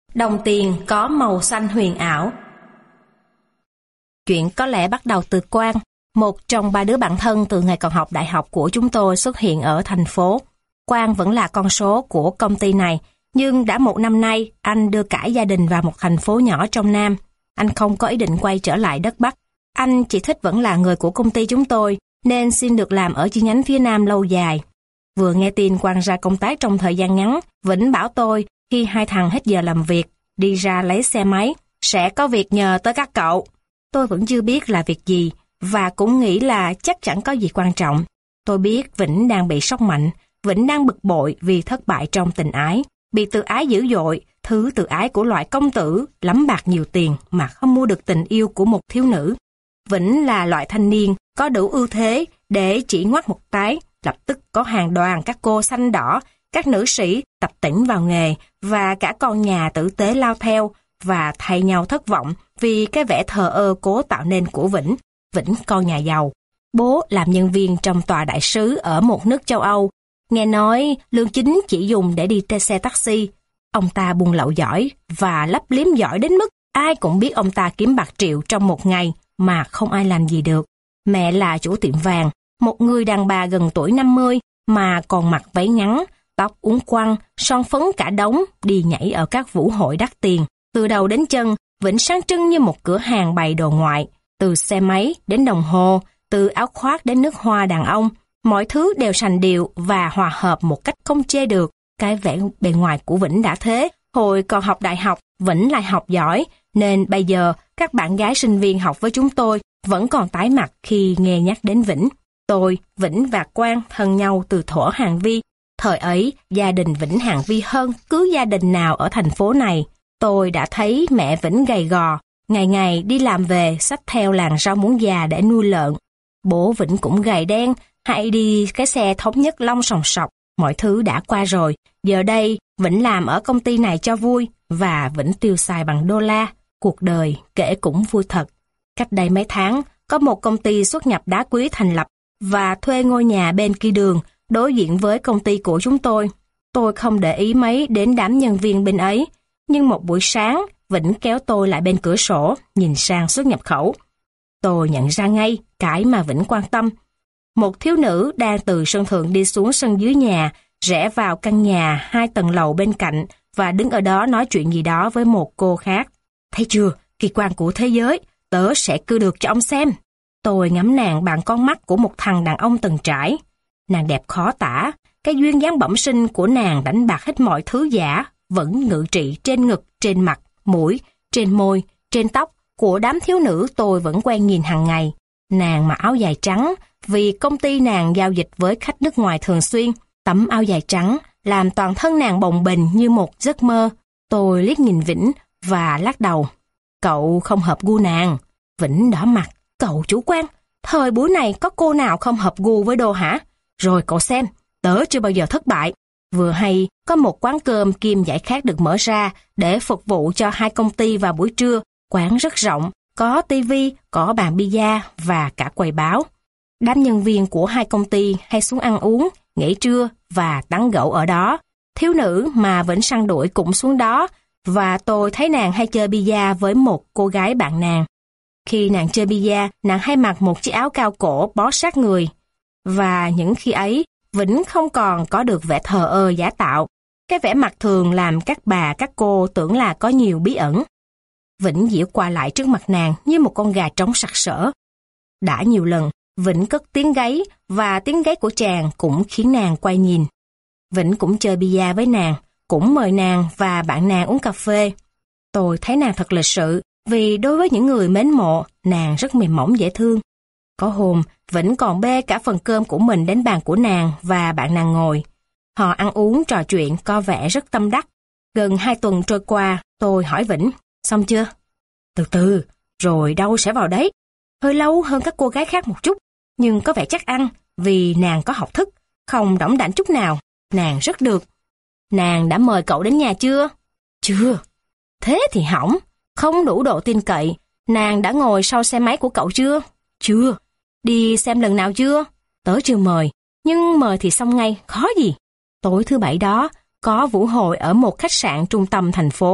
Đồng tiền có màu xanh huyền ảo. Chuyện có lẽ bắt đầu từ Quang, một trong 3 đứa bạn thân từ ngày còn học đại học của chúng tôi xuất hiện ở thành phố. Quang vẫn là con số của công ty này, nhưng đã 1 năm nay anh đưa cả gia đình vào một thành phố nhỏ trong Nam. Anh không có ý định quay trở lại đất Bắc. Anh chỉ thích vẫn là người của công ty chúng tôi, nên xin được làm ở chi nhánh phía Nam lâu dài. Vừa nghe tin Quang ra công tác trong thời gian ngắn, Vĩnh bảo tôi khi 2 thằng hết giờ làm việc, đi ra lấy xe máy, sẽ có việc nhờ tới các cậu. Tôi vẫn chưa biết là việc gì, và cũng nghĩ là chắc chẳng có gì quan trọng. Tôi biết Vĩnh đang bị sốc mạnh, Vĩnh đang bực bội vì thất bại trong tình ái, bị tự ái dữ dội, thứ tự ái của loại công tử, lắm bạc nhiều tiền mà không mua được tình yêu của một thiếu nữ. Vĩnh là loại thanh niên có đủ ưu thế để chỉ ngoắt một cái, lập tức có hàng đoàn các cô xanh đỏ, các nữ sĩ tập tễnh vào nghề và cả con nhà tử tế lao theo và thay nhau thất vọng vì cái vẻ thờ ơ cố tạo nên của Vĩnh. Vĩnh con nhà giàu. Bố làm nhân viên trong tòa đại sứ ở một nước châu Âu. Nghe nói lương chính chỉ dùng để đi xe taxi. Ông ta buôn lậu giỏi và lấp liếm giỏi đến mức ai cũng biết ông ta kiếm bạc triệu trong một ngày mà không ai làm gì được. Mẹ là chủ tiệm vàng, một người đàn bà gần tuổi 50 mà còn mặc váy ngắn, tóc uốn quăng, son phấn cả đống, đi nhảy ở các vũ hội đắt tiền. Từ đầu đến chân, Vĩnh sáng trưng như một cửa hàng bày đồ ngoại, từ xe máy đến đồng hồ, từ áo khoác đến nước hoa đàn ông. Mọi thứ đều sành điệu và hòa hợp một cách không chê được. Cái vẻ bề ngoài của Vĩnh đã thế. Hồi còn học đại học, Vĩnh lại học giỏi, nên bây giờ các bạn gái sinh viên học với chúng tôi vẫn còn tái mặt khi nghe nhắc đến Vĩnh. Tôi, Vĩnh và Quang thân nhau từ thuở Hàng Vi. Thời ấy, gia đình Vĩnh Hàng Vi hơn cứ gia đình nào ở thành phố này. Tôi đã thấy mẹ Vĩnh gầy gò, ngày ngày đi làm về xách theo làn rau muống già để nuôi lợn. Bố Vĩnh cũng gầy đen, hay đi cái xe thống nhất lông sòng sọc. Mọi thứ đã qua rồi, giờ đây Vĩnh làm ở công ty này cho vui và Vĩnh tiêu xài bằng đô la. Cuộc đời kể cũng vui thật. Cách đây mấy tháng, có một công ty xuất nhập đá quý thành lập và thuê ngôi nhà bên kia đường đối diện với công ty của chúng tôi. Tôi không để ý mấy đến đám nhân viên bên ấy, nhưng một buổi sáng, Vĩnh kéo tôi lại bên cửa sổ, nhìn sang xuất nhập khẩu. Tôi nhận ra ngay cái mà Vĩnh quan tâm. Một thiếu nữ đang từ sân thượng đi xuống sân dưới nhà, rẽ vào căn nhà 2 tầng lầu bên cạnh và đứng ở đó nói chuyện gì đó với một cô khác. Thấy chưa, kỳ quan của thế giới, tớ sẽ cưa được cho ông xem. Tôi ngắm nàng bằng con mắt của một thằng đàn ông từng trải. Nàng đẹp khó tả, cái duyên dáng bẩm sinh của nàng đánh bạc hết mọi thứ giả, vẫn ngự trị trên ngực, trên mặt, mũi, trên môi, trên tóc của đám thiếu nữ tôi vẫn quen nhìn hàng ngày. Nàng mặc áo dài trắng, vì công ty nàng giao dịch với khách nước ngoài thường xuyên. Tấm áo dài trắng làm toàn thân nàng bồng bềnh như một giấc mơ. Tôi liếc nhìn Vĩnh và lắc đầu. Cậu không hợp gu nàng. Vĩnh đỏ mặt. Cậu chủ quan, thời buổi này có cô nào không hợp gu với đồ hả? Rồi cậu xem, tớ chưa bao giờ thất bại. Vừa hay có một quán cơm kiêm giải khát được mở ra để phục vụ cho 2 công ty vào buổi trưa. Quán rất rộng, có tivi, có bàn bia và cả quầy báo. Đám nhân viên của 2 công ty hay xuống ăn uống, nghỉ trưa và tán gẫu ở đó. Thiếu nữ mà Vĩnh săn đuổi cũng xuống đó, và tôi thấy nàng hay chơi bia với một cô gái bạn nàng. Khi nàng chơi bia, nàng hay mặc một chiếc áo cao cổ bó sát người. Và những khi ấy, Vĩnh không còn có được vẻ thờ ơ giả tạo. Cái vẻ mặt thường làm các bà các cô tưởng là có nhiều bí ẩn. Vĩnh giễu qua lại trước mặt nàng như một con gà trống sặc sỡ. Đã nhiều lần, Vĩnh cất tiếng gáy và tiếng gáy của chàng cũng khiến nàng quay nhìn. Vĩnh cũng chơi bia với nàng, cũng mời nàng và bạn nàng uống cà phê. Tôi thấy nàng thật lịch sự, vì đối với những người mến mộ, nàng rất mềm mỏng dễ thương. Có hôm, Vĩnh còn bê cả phần cơm của mình đến bàn của nàng và bạn nàng ngồi. Họ ăn uống trò chuyện có vẻ rất tâm đắc. Gần 2 tuần trôi qua, tôi hỏi Vĩnh, xong chưa? Từ từ, rồi đâu sẽ vào đấy. Hơi lâu hơn các cô gái khác một chút, nhưng có vẻ chắc ăn, vì nàng có học thức, không đỏng đảnh chút nào. Nàng rất được. Nàng đã mời cậu đến nhà chưa? Chưa. Thế thì hỏng, không đủ độ tin cậy. Nàng đã ngồi sau xe máy của cậu chưa? Chưa. Đi xem lần nào chưa? Tớ chưa mời, nhưng mời thì xong ngay, khó gì. Tối thứ Bảy đó, có vũ hội ở một khách sạn trung tâm thành phố,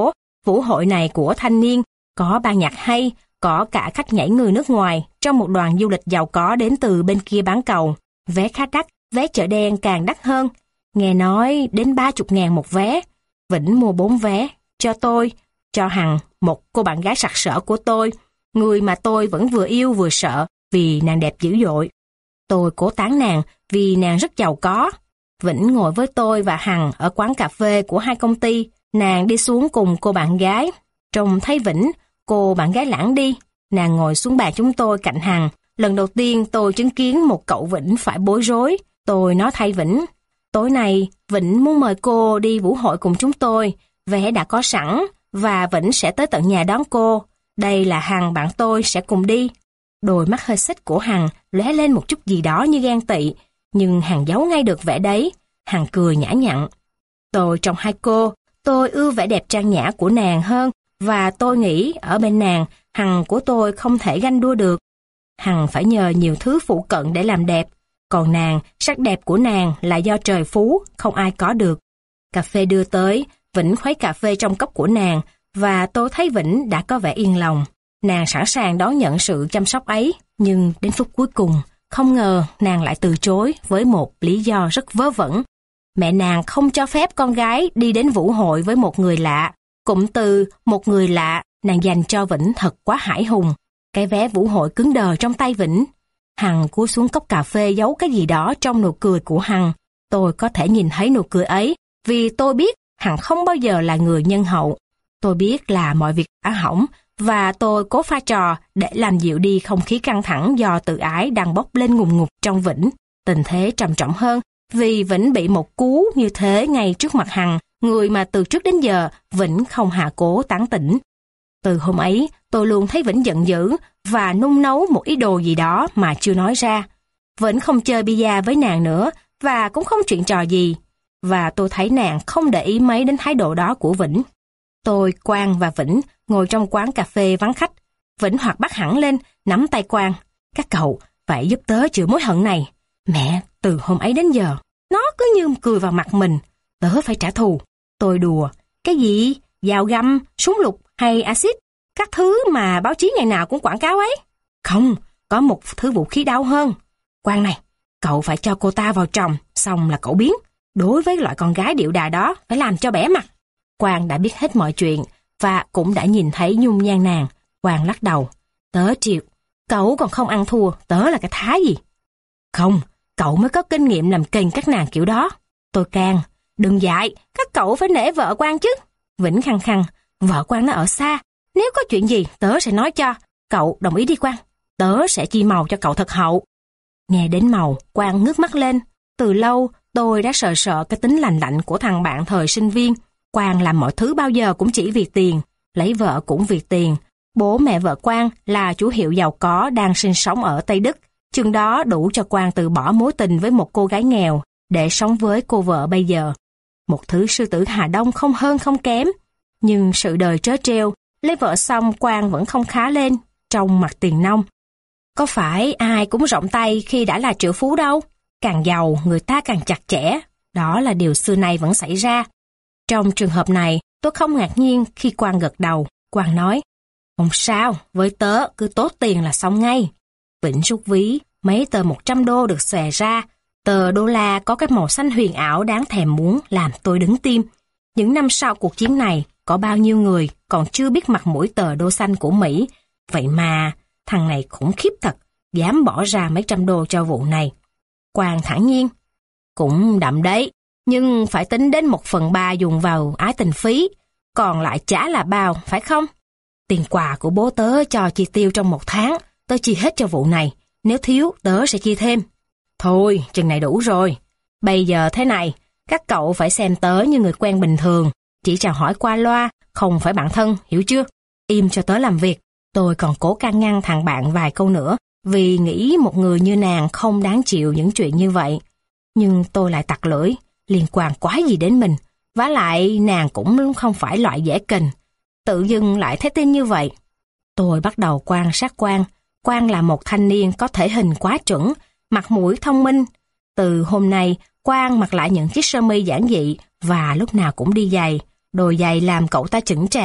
Vũ hội này của thanh niên, có ban nhạc hay, có cả khách nhảy người nước ngoài trong một đoàn du lịch giàu có đến từ bên kia bán cầu. Vé khá đắt, vé chợ đen càng đắt hơn. Nghe nói đến 30.000 một vé. Vĩnh mua 4 vé, cho tôi, cho Hằng, một cô bạn gái sặc sỡ của tôi, người mà tôi vẫn vừa yêu vừa sợ vì nàng đẹp dữ dội. Tôi cố tán nàng vì nàng rất giàu có. Vĩnh ngồi với tôi và Hằng ở quán cà phê của hai công ty. Nàng đi xuống cùng cô bạn gái. Trông thấy Vĩnh, cô bạn gái lãng đi. Nàng ngồi xuống bàn chúng tôi cạnh Hằng. Lần đầu tiên tôi chứng kiến một cậu Vĩnh phải bối rối. Tôi nói thay Vĩnh, tối nay Vĩnh muốn mời cô đi vũ hội cùng chúng tôi. Vé đã có sẵn và Vĩnh sẽ tới tận nhà đón cô. Đây là Hằng bạn tôi sẽ cùng đi. Đôi mắt hơi xích của Hằng lóe lên một chút gì đó như ghen tị, nhưng Hằng giấu ngay được vẻ đấy. Hằng cười nhã nhặn. Tôi trong hai cô, tôi ưa vẻ đẹp trang nhã của nàng hơn, và tôi nghĩ ở bên nàng, Hằng của tôi không thể ganh đua được. Hằng phải nhờ nhiều thứ phụ cận để làm đẹp, còn nàng, sắc đẹp của nàng là do trời phú, không ai có được. Cà phê đưa tới, Vĩnh khuấy cà phê trong cốc của nàng, và tôi thấy Vĩnh đã có vẻ yên lòng. Nàng sẵn sàng đón nhận sự chăm sóc ấy, nhưng đến phút cuối cùng, không ngờ nàng lại từ chối với một lý do rất vớ vẩn. Mẹ nàng không cho phép con gái đi đến vũ hội với một người lạ. Cụm từ một người lạ nàng dành cho Vĩnh thật quá hãi hùng. Cái vé vũ hội cứng đờ trong tay Vĩnh. Hằng cúi xuống cốc cà phê giấu cái gì đó trong nụ cười của Hằng. Tôi có thể nhìn thấy nụ cười ấy, vì tôi biết Hằng không bao giờ là người nhân hậu. Tôi biết là mọi việc đã hỏng, và tôi cố pha trò để làm dịu đi không khí căng thẳng do tự ái đang bốc lên ngùn ngụt trong Vĩnh. Tình thế trầm trọng hơn, vì Vĩnh bị một cú như thế ngay trước mặt Hằng, người mà từ trước đến giờ Vĩnh không hạ cố tán tỉnh. Từ hôm ấy, tôi luôn thấy Vĩnh giận dữ và nung nấu một ý đồ gì đó mà chưa nói ra. Vĩnh không chơi bia với nàng nữa và cũng không chuyện trò gì. Và tôi thấy nàng không để ý mấy đến thái độ đó của Vĩnh. Tôi, Quang và Vĩnh ngồi trong quán cà phê vắng khách. Vĩnh hoạt bát hẳn lên, nắm tay Quang. Các cậu phải giúp tớ chữa mối hận này. Mẹ, từ hôm ấy đến giờ, nó cứ như cười vào mặt mình. Tớ phải trả thù. Tôi đùa. Cái gì? Dao găm, súng lục hay axit? Các thứ mà báo chí ngày nào cũng quảng cáo ấy. Không, có một thứ vũ khí đau hơn. Quang này, cậu phải cho cô ta vào chồng, xong là cậu biến. Đối với loại con gái điệu đà đó, phải làm cho bẻ mặt. Quang đã biết hết mọi chuyện và cũng đã nhìn thấy nhung nhan nàng. Quang lắc đầu. Tớ chịu. Cậu còn không ăn thua, tớ là cái thá gì? Không, cậu mới có kinh nghiệm làm kềnh các nàng kiểu đó. Tôi can. Đừng dại, các cậu phải nể vợ Quang chứ. Vĩnh khăng khăng. Vợ Quang nó ở xa. Nếu có chuyện gì, tớ sẽ nói cho. Cậu đồng ý đi Quang. Tớ sẽ chi màu cho cậu thật hậu. Nghe đến màu, Quang ngước mắt lên. Từ lâu, tôi đã sợ cái tính lành lạnh của thằng bạn thời sinh viên. Quang làm mọi thứ bao giờ cũng chỉ vì tiền, lấy vợ cũng vì tiền. Bố mẹ vợ Quang là chủ hiệu giàu có đang sinh sống ở Tây Đức. Chừng đó đủ cho Quang từ bỏ mối tình với một cô gái nghèo để sống với cô vợ bây giờ. Một thứ sư tử Hà Đông không hơn không kém. Nhưng sự đời trớ trêu, lấy vợ xong Quang vẫn không khá lên, trong mặt tiền nong. Có phải ai cũng rộng tay khi đã là triệu phú đâu. Càng giàu người ta càng chặt chẽ. Đó là điều xưa nay vẫn xảy ra. Trong trường hợp này, tôi không ngạc nhiên khi Quang gật đầu. Quang nói, không sao, với tớ cứ tốt tiền là xong ngay. Vĩnh rút ví, mấy tờ 100 đô được xòe ra. Tờ đô la có cái màu xanh huyền ảo đáng thèm muốn làm tôi đứng tim. Những năm sau cuộc chiến này, có bao nhiêu người còn chưa biết mặt mũi tờ đô xanh của Mỹ. Vậy mà, thằng này khủng khiếp thật, dám bỏ ra mấy trăm đô cho vụ này. Quang thản nhiên, cũng đậm đấy. Nhưng phải tính đến 1/3 dùng vào ái tình phí, còn lại chả là bao, phải không? Tiền quà của bố tớ cho chi tiêu trong 1 tháng, tớ chi hết cho vụ này, nếu thiếu tớ sẽ chi thêm. Thôi, chừng này đủ rồi. Bây giờ thế này, các cậu phải xem tớ như người quen bình thường, chỉ chào hỏi qua loa, không phải bạn thân, hiểu chưa? Im cho tớ làm việc. Tôi còn cố can ngăn thằng bạn vài câu nữa, vì nghĩ một người như nàng không đáng chịu những chuyện như vậy. Nhưng tôi lại tặc lưỡi. Liên quan quái gì đến mình, vả lại nàng cũng không phải loại dễ kình. Tự dưng lại thấy tin như vậy. Tôi bắt đầu quan sát Quang. Quang là một thanh niên có thể hình quá chuẩn, mặt mũi thông minh. Từ hôm nay, Quang mặc lại những chiếc sơ mi giản dị và lúc nào cũng đi giày. Đôi giày làm cậu ta chững chạc.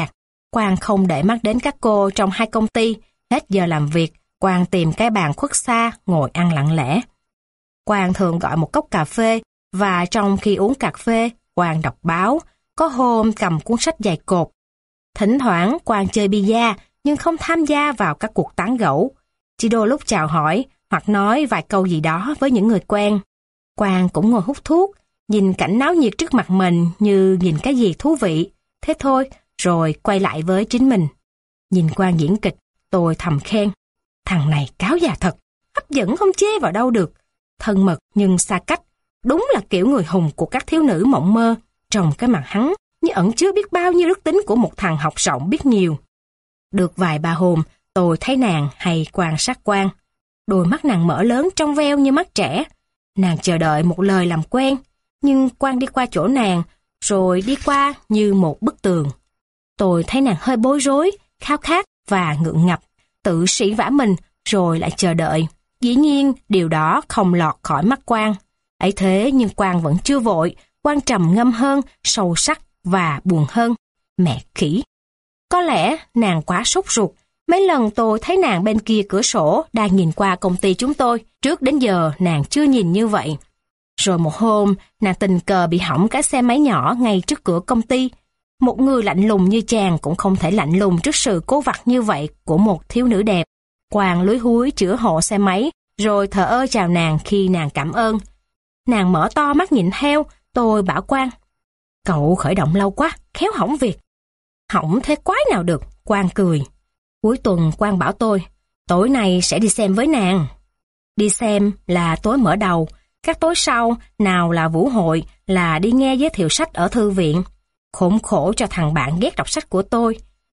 Quang không để mắt đến các cô trong hai công ty. Hết giờ làm việc, Quang tìm cái bàn khuất xa, ngồi ăn lặng lẽ. Quang thường gọi một cốc cà phê, và trong khi uống cà phê, Quang đọc báo, có hôm cầm cuốn sách dày cộp. Thỉnh thoảng Quang chơi bida, nhưng không tham gia vào các cuộc tán gẫu. Chỉ đôi lúc chào hỏi, hoặc nói vài câu gì đó với những người quen. Quang cũng ngồi hút thuốc, nhìn cảnh náo nhiệt trước mặt mình như nhìn cái gì thú vị. Thế thôi, rồi quay lại với chính mình. Nhìn Quang diễn kịch, tôi thầm khen. Thằng này cáo già thật, hấp dẫn không chê vào đâu được. Thân mật nhưng xa cách, đúng là kiểu người hùng của các thiếu nữ mộng mơ. Trong cái mặt hắn như ẩn chứa biết bao nhiêu đức tính của một thằng học rộng biết nhiều. Được vài ba hôm, tôi thấy nàng hay quan sát Quang. Đôi mắt nàng mở lớn trong veo như mắt trẻ. Nàng chờ đợi một lời làm quen, nhưng Quang đi qua chỗ nàng, rồi đi qua như một bức tường. Tôi thấy nàng hơi bối rối, khao khát và ngượng ngập, tự sỉ vả mình rồi lại chờ đợi. Dĩ nhiên điều đó không lọt khỏi mắt Quang. Ấy thế nhưng Quang vẫn chưa vội. Quang trầm ngâm hơn, sâu sắc và buồn hơn. Mẹ khỉ! Có lẽ nàng quá sốt ruột. Mấy lần tôi thấy nàng bên kia cửa sổ đang nhìn qua công ty chúng tôi. Trước đến giờ nàng chưa nhìn như vậy. Rồi một hôm, nàng tình cờ bị hỏng cái xe máy nhỏ ngay trước cửa công ty. Một người lạnh lùng như chàng cũng không thể lạnh lùng trước sự cố vặt như vậy của một thiếu nữ đẹp. Quang lúi húi chữa hộ xe máy, rồi thờ ơ chào nàng khi nàng cảm ơn. Nàng mở to mắt nhìn theo. Tôi bảo Quang, cậu khởi động lâu quá, khéo hỏng việc. Hỏng thế quái nào được, Quang cười. Cuối tuần Quang bảo tôi, tối nay sẽ đi xem với nàng. Đi xem là tối mở đầu, các tối sau, nào là vũ hội, là đi nghe giới thiệu sách ở thư viện. Khốn khổ cho thằng bạn ghét đọc sách của tôi,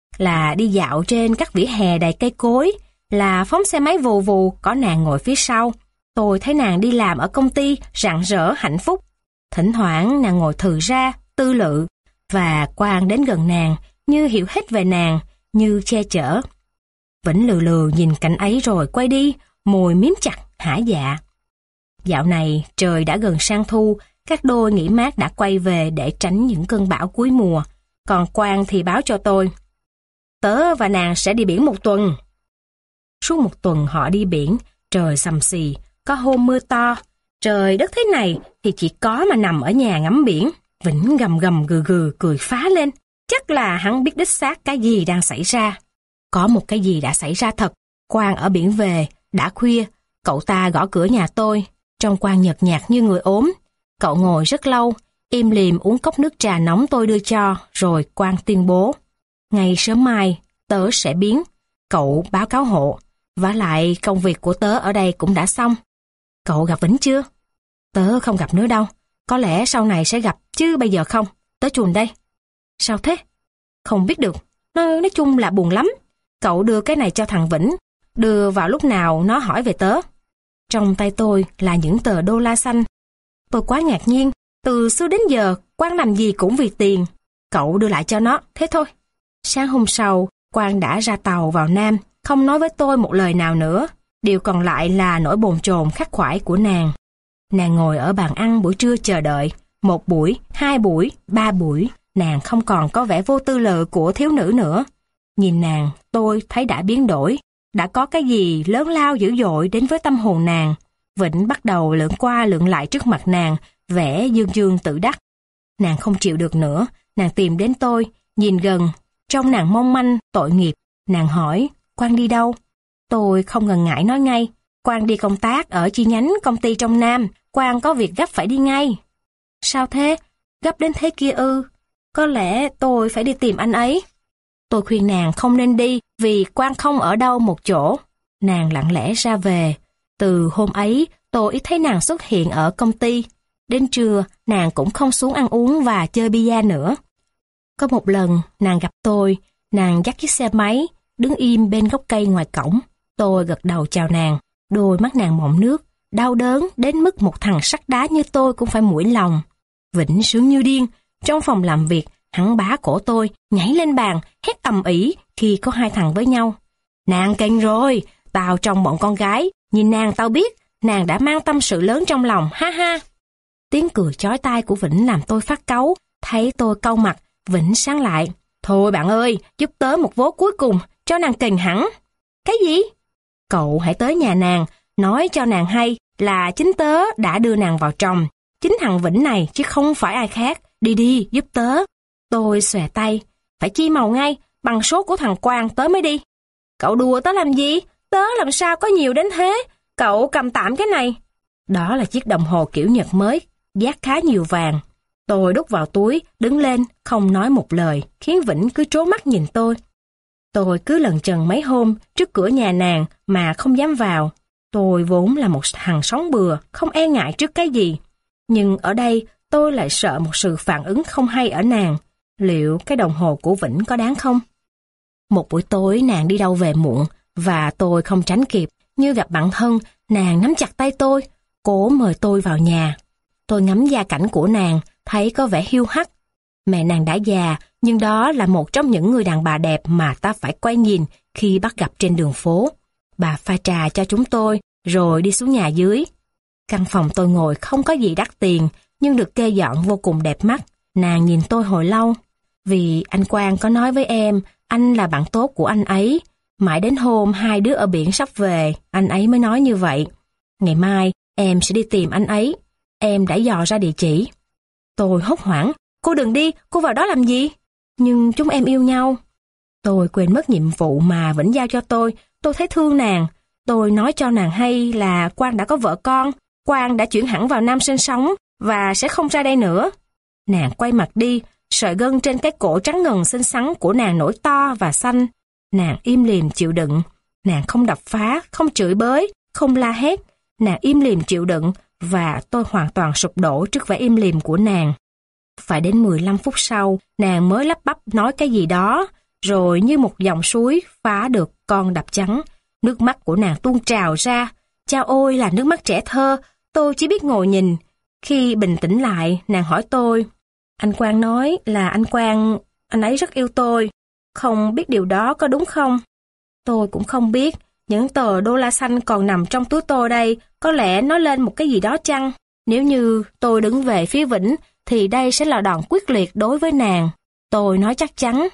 là đi dạo trên các vỉa hè đầy cây cối, là phóng xe máy vù vù có nàng ngồi phía sau. Tôi thấy nàng đi làm ở công ty rạng rỡ hạnh phúc. Thỉnh thoảng nàng ngồi thừ ra, tư lự, và Quang đến gần nàng, như hiểu hết về nàng, như che chở. Vĩnh lừ lừ nhìn cảnh ấy rồi quay đi, môi miếm chặt, hả dạ. Dạo này trời đã gần sang thu, các đôi nghỉ mát đã quay về để tránh những cơn bão cuối mùa. Còn Quang thì báo cho tôi, tớ và nàng sẽ đi biển một tuần. Suốt một tuần họ đi biển, trời xầm xì, có hôm mưa to. Trời đất thế này thì chỉ có mà nằm ở nhà ngắm biển. Vĩnh gầm gầm gừ gừ cười phá lên. Chắc là hắn biết đích xác cái gì đang xảy ra. Có một cái gì đã xảy ra thật. Quang ở biển về, đã khuya, cậu ta gõ cửa nhà tôi. Trông Quang nhợt nhạt như người ốm. Cậu ngồi rất lâu, im lìm uống cốc nước trà nóng tôi đưa cho, rồi Quang tuyên bố. Ngày sớm mai, tớ sẽ biến. Cậu báo cáo hộ. Vả lại công việc của tớ ở đây cũng đã xong. Cậu gặp Vĩnh chưa? Tớ không gặp nữa đâu. Có lẽ sau này sẽ gặp, chứ bây giờ không. Tớ chuồn đây. Sao thế? Không biết được. Nói chung là buồn lắm. Cậu đưa cái này cho thằng Vĩnh. Đưa vào lúc nào nó hỏi về tớ. Trong tay tôi là những tờ đô la xanh. Tôi quá ngạc nhiên. Từ xưa đến giờ, Quang làm gì cũng vì tiền. Cậu đưa lại cho nó, thế thôi. Sáng hôm sau, Quang đã ra tàu vào Nam, không nói với tôi một lời nào nữa. Điều còn lại là nỗi bồn chồn khắc khoải của nàng. Nàng ngồi ở bàn ăn buổi trưa chờ đợi. 1 buổi, 2 buổi, 3 buổi. Nàng không còn có vẻ vô tư lự của thiếu nữ nữa. Nhìn nàng, tôi thấy đã biến đổi. Đã có cái gì lớn lao dữ dội đến với tâm hồn nàng. Vĩnh bắt đầu lượn qua lượn lại trước mặt nàng, vẻ dương dương tự đắc. Nàng không chịu được nữa, nàng tìm đến tôi, nhìn gần, trông nàng mong manh, tội nghiệp. Nàng hỏi, Quang đi đâu? Tôi không ngần ngại nói ngay, Quang đi công tác ở chi nhánh công ty trong Nam, Quang có việc gấp phải đi ngay. Sao thế? Gấp đến thế kia ư? Có lẽ tôi phải đi tìm anh ấy. Tôi khuyên nàng không nên đi vì Quang không ở đâu một chỗ. Nàng lặng lẽ ra về. Từ hôm ấy, tôi ít thấy nàng xuất hiện ở công ty. Đến trưa, nàng cũng không xuống ăn uống và chơi bia nữa. Có một lần, nàng gặp tôi, nàng dắt chiếc xe máy, đứng im bên gốc cây ngoài cổng. Tôi gật đầu chào nàng, đôi mắt nàng mọng nước, đau đớn đến mức một thằng sắt đá như tôi cũng phải mũi lòng. Vĩnh sướng như điên, trong phòng làm việc, hắn bá cổ tôi, nhảy lên bàn, hét ầm ĩ khi có 2 thằng với nhau. Nàng kênh rồi, tao trong bọn con gái, nhìn nàng tao biết, nàng đã mang tâm sự lớn trong lòng, ha ha. Tiếng cười chói tai của Vĩnh làm tôi phát cáu, thấy tôi cau mặt, Vĩnh sáng lại. Thôi bạn ơi, giúp tớ một vố cuối cùng, cho nàng kềnh hẳn. Cái gì? Cậu hãy tới nhà nàng, nói cho nàng hay là chính tớ đã đưa nàng vào chồng. Chính thằng Vĩnh này chứ không phải ai khác. Đi đi, giúp tớ. Tôi xòe tay. Phải chi màu ngay, bằng số của thằng Quang tớ mới đi. Cậu đùa tớ làm gì? Tớ làm sao có nhiều đến thế? Cậu cầm tạm cái này. Đó là chiếc đồng hồ kiểu Nhật mới, dát khá nhiều vàng. Tôi đút vào túi, đứng lên, không nói một lời, khiến Vĩnh cứ trố mắt nhìn tôi. Tôi cứ lần chần mấy hôm trước cửa nhà nàng mà không dám vào. Tôi vốn là một thằng sống bừa, không e ngại trước cái gì. Nhưng ở đây tôi lại sợ một sự phản ứng không hay ở nàng. Liệu cái đồng hồ của Vĩnh có đáng không? Một buổi tối nàng đi đâu về muộn và tôi không tránh kịp. Như gặp bạn thân, nàng nắm chặt tay tôi, cố mời tôi vào nhà. Tôi ngắm gia cảnh của nàng, thấy có vẻ hiu hắt. Mẹ nàng đã già, nhưng đó là một trong những người đàn bà đẹp mà ta phải quay nhìn khi bắt gặp trên đường phố. Bà pha trà cho chúng tôi, rồi đi xuống nhà dưới. Căn phòng tôi ngồi không có gì đắt tiền, nhưng được kê dọn vô cùng đẹp mắt. Nàng nhìn tôi hồi lâu. Vì anh Quang có nói với em, anh là bạn tốt của anh ấy. Mãi đến hôm hai đứa ở biển sắp về, anh ấy mới nói như vậy. Ngày mai, em sẽ đi tìm anh ấy. Em đã dò ra địa chỉ. Tôi hốt hoảng. Cô đừng đi, cô vào đó làm gì? Nhưng chúng em yêu nhau. Tôi quên mất nhiệm vụ mà Vĩnh giao cho tôi thấy thương nàng. Tôi nói cho nàng hay là Quang đã có vợ con. Quang đã chuyển hẳn vào Nam sinh sống và sẽ không ra đây nữa. Nàng quay mặt đi, sợi gân trên cái cổ trắng ngần xinh xắn của nàng nổi to và xanh. Nàng im lìm chịu đựng. Nàng không đập phá, không chửi bới, không la hét. Nàng im lìm chịu đựng và tôi hoàn toàn sụp đổ trước vẻ im lìm của nàng. Phải đến 15 phút sau, nàng mới lắp bắp nói cái gì đó, rồi như một dòng suối phá được con đập trắng. Nước mắt của nàng tuôn trào ra. Chao ôi là nước mắt trẻ thơ, tôi chỉ biết ngồi nhìn. Khi bình tĩnh lại, nàng hỏi tôi, anh Quang nói là anh ấy rất yêu tôi. Không biết điều đó có đúng không? Tôi cũng không biết. Những tờ đô la xanh còn nằm trong túi tôi đây, có lẽ nói lên một cái gì đó chăng? Nếu như tôi đứng về phía Vĩnh, thì đây sẽ là đòn quyết liệt đối với nàng. Tôi nói chắc chắn.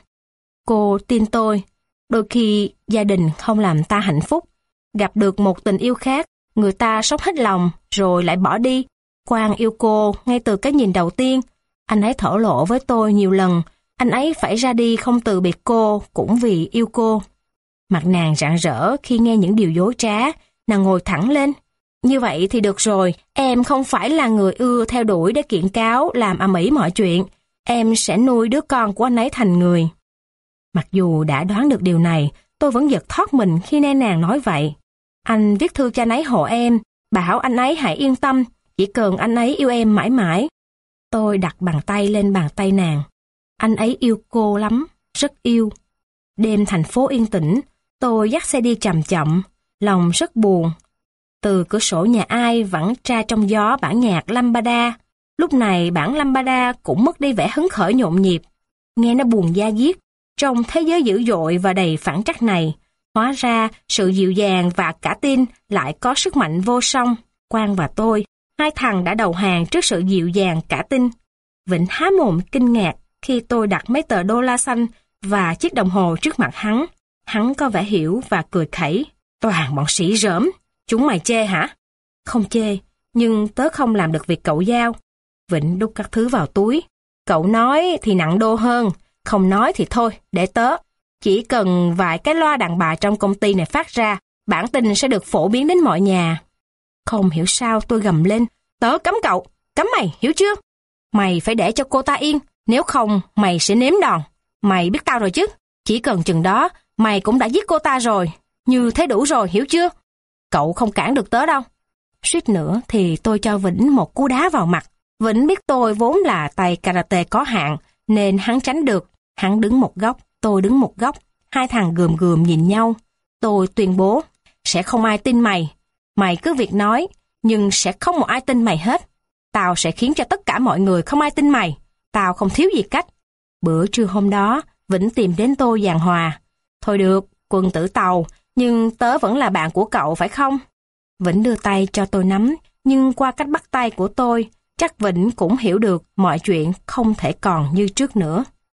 Cô tin tôi. Đôi khi gia đình không làm ta hạnh phúc. Gặp được một tình yêu khác, người ta sống hết lòng rồi lại bỏ đi. Quang yêu cô ngay từ cái nhìn đầu tiên. Anh ấy thổ lộ với tôi nhiều lần. Anh ấy phải ra đi không từ biệt cô cũng vì yêu cô. Mặt nàng rạng rỡ khi nghe những điều dối trá. Nàng ngồi thẳng lên. Như vậy thì được rồi, em không phải là người ưa theo đuổi để kiện cáo, làm ầm ĩ mọi chuyện. Em sẽ nuôi đứa con của anh ấy thành người. Mặc dù đã đoán được điều này, tôi vẫn giật thót mình khi nghe nàng nói vậy. Anh viết thư cho anh ấy hộ em, bảo anh ấy hãy yên tâm, chỉ cần anh ấy yêu em mãi mãi. Tôi đặt bàn tay lên bàn tay nàng. Anh ấy yêu cô lắm, rất yêu. Đêm thành phố yên tĩnh, tôi dắt xe đi chậm chậm, lòng rất buồn. Từ cửa sổ nhà ai vẫn tra trong gió bản nhạc Lambada. Lúc này bản Lambada cũng mất đi vẻ hứng khởi nhộn nhịp. Nghe nó buồn da diết. Trong thế giới dữ dội và đầy phản trắc này, hóa ra sự dịu dàng và cả tin lại có sức mạnh vô song. Quang và tôi, hai thằng đã đầu hàng trước sự dịu dàng cả tin. Vĩnh há mồm kinh ngạc khi tôi đặt mấy tờ đô la xanh và chiếc đồng hồ trước mặt hắn. Hắn có vẻ hiểu và cười khẩy. Toàn bọn sĩ rỡm. Chúng mày chê hả? Không chê, nhưng tớ không làm được việc cậu giao. Vĩnh đút các thứ vào túi. Cậu nói thì nặng đô hơn, không nói thì thôi, để tớ. Chỉ cần vài cái loa đàn bà trong công ty này phát ra, bản tin sẽ được phổ biến đến mọi nhà. Không hiểu sao tôi gầm lên. Tớ cấm cậu, cấm mày, hiểu chưa? Mày phải để cho cô ta yên, nếu không mày sẽ nếm đòn. Mày biết tao rồi chứ? Chỉ cần chừng đó, mày cũng đã giết cô ta rồi. Như thế đủ rồi, hiểu chưa? Cậu không cản được tớ đâu. Suýt nữa thì tôi cho Vĩnh một cú đá vào mặt. Vĩnh biết tôi vốn là tay karate có hạn, nên hắn tránh được. Hắn đứng một góc, tôi đứng một góc. Hai thằng gườm gườm nhìn nhau. Tôi tuyên bố, sẽ không ai tin mày. Mày cứ việc nói, nhưng sẽ không một ai tin mày hết. Tao sẽ khiến cho tất cả mọi người không ai tin mày. Tao không thiếu gì cách. Bữa trưa hôm đó, Vĩnh tìm đến tôi giảng hòa. Thôi được, quân tử Tàu, nhưng tớ vẫn là bạn của cậu phải không? Vĩnh đưa tay cho tôi nắm, nhưng qua cách bắt tay của tôi, chắc Vĩnh cũng hiểu được mọi chuyện không thể còn như trước nữa.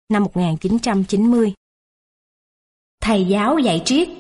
năm 1990. Thầy giáo dạy triết.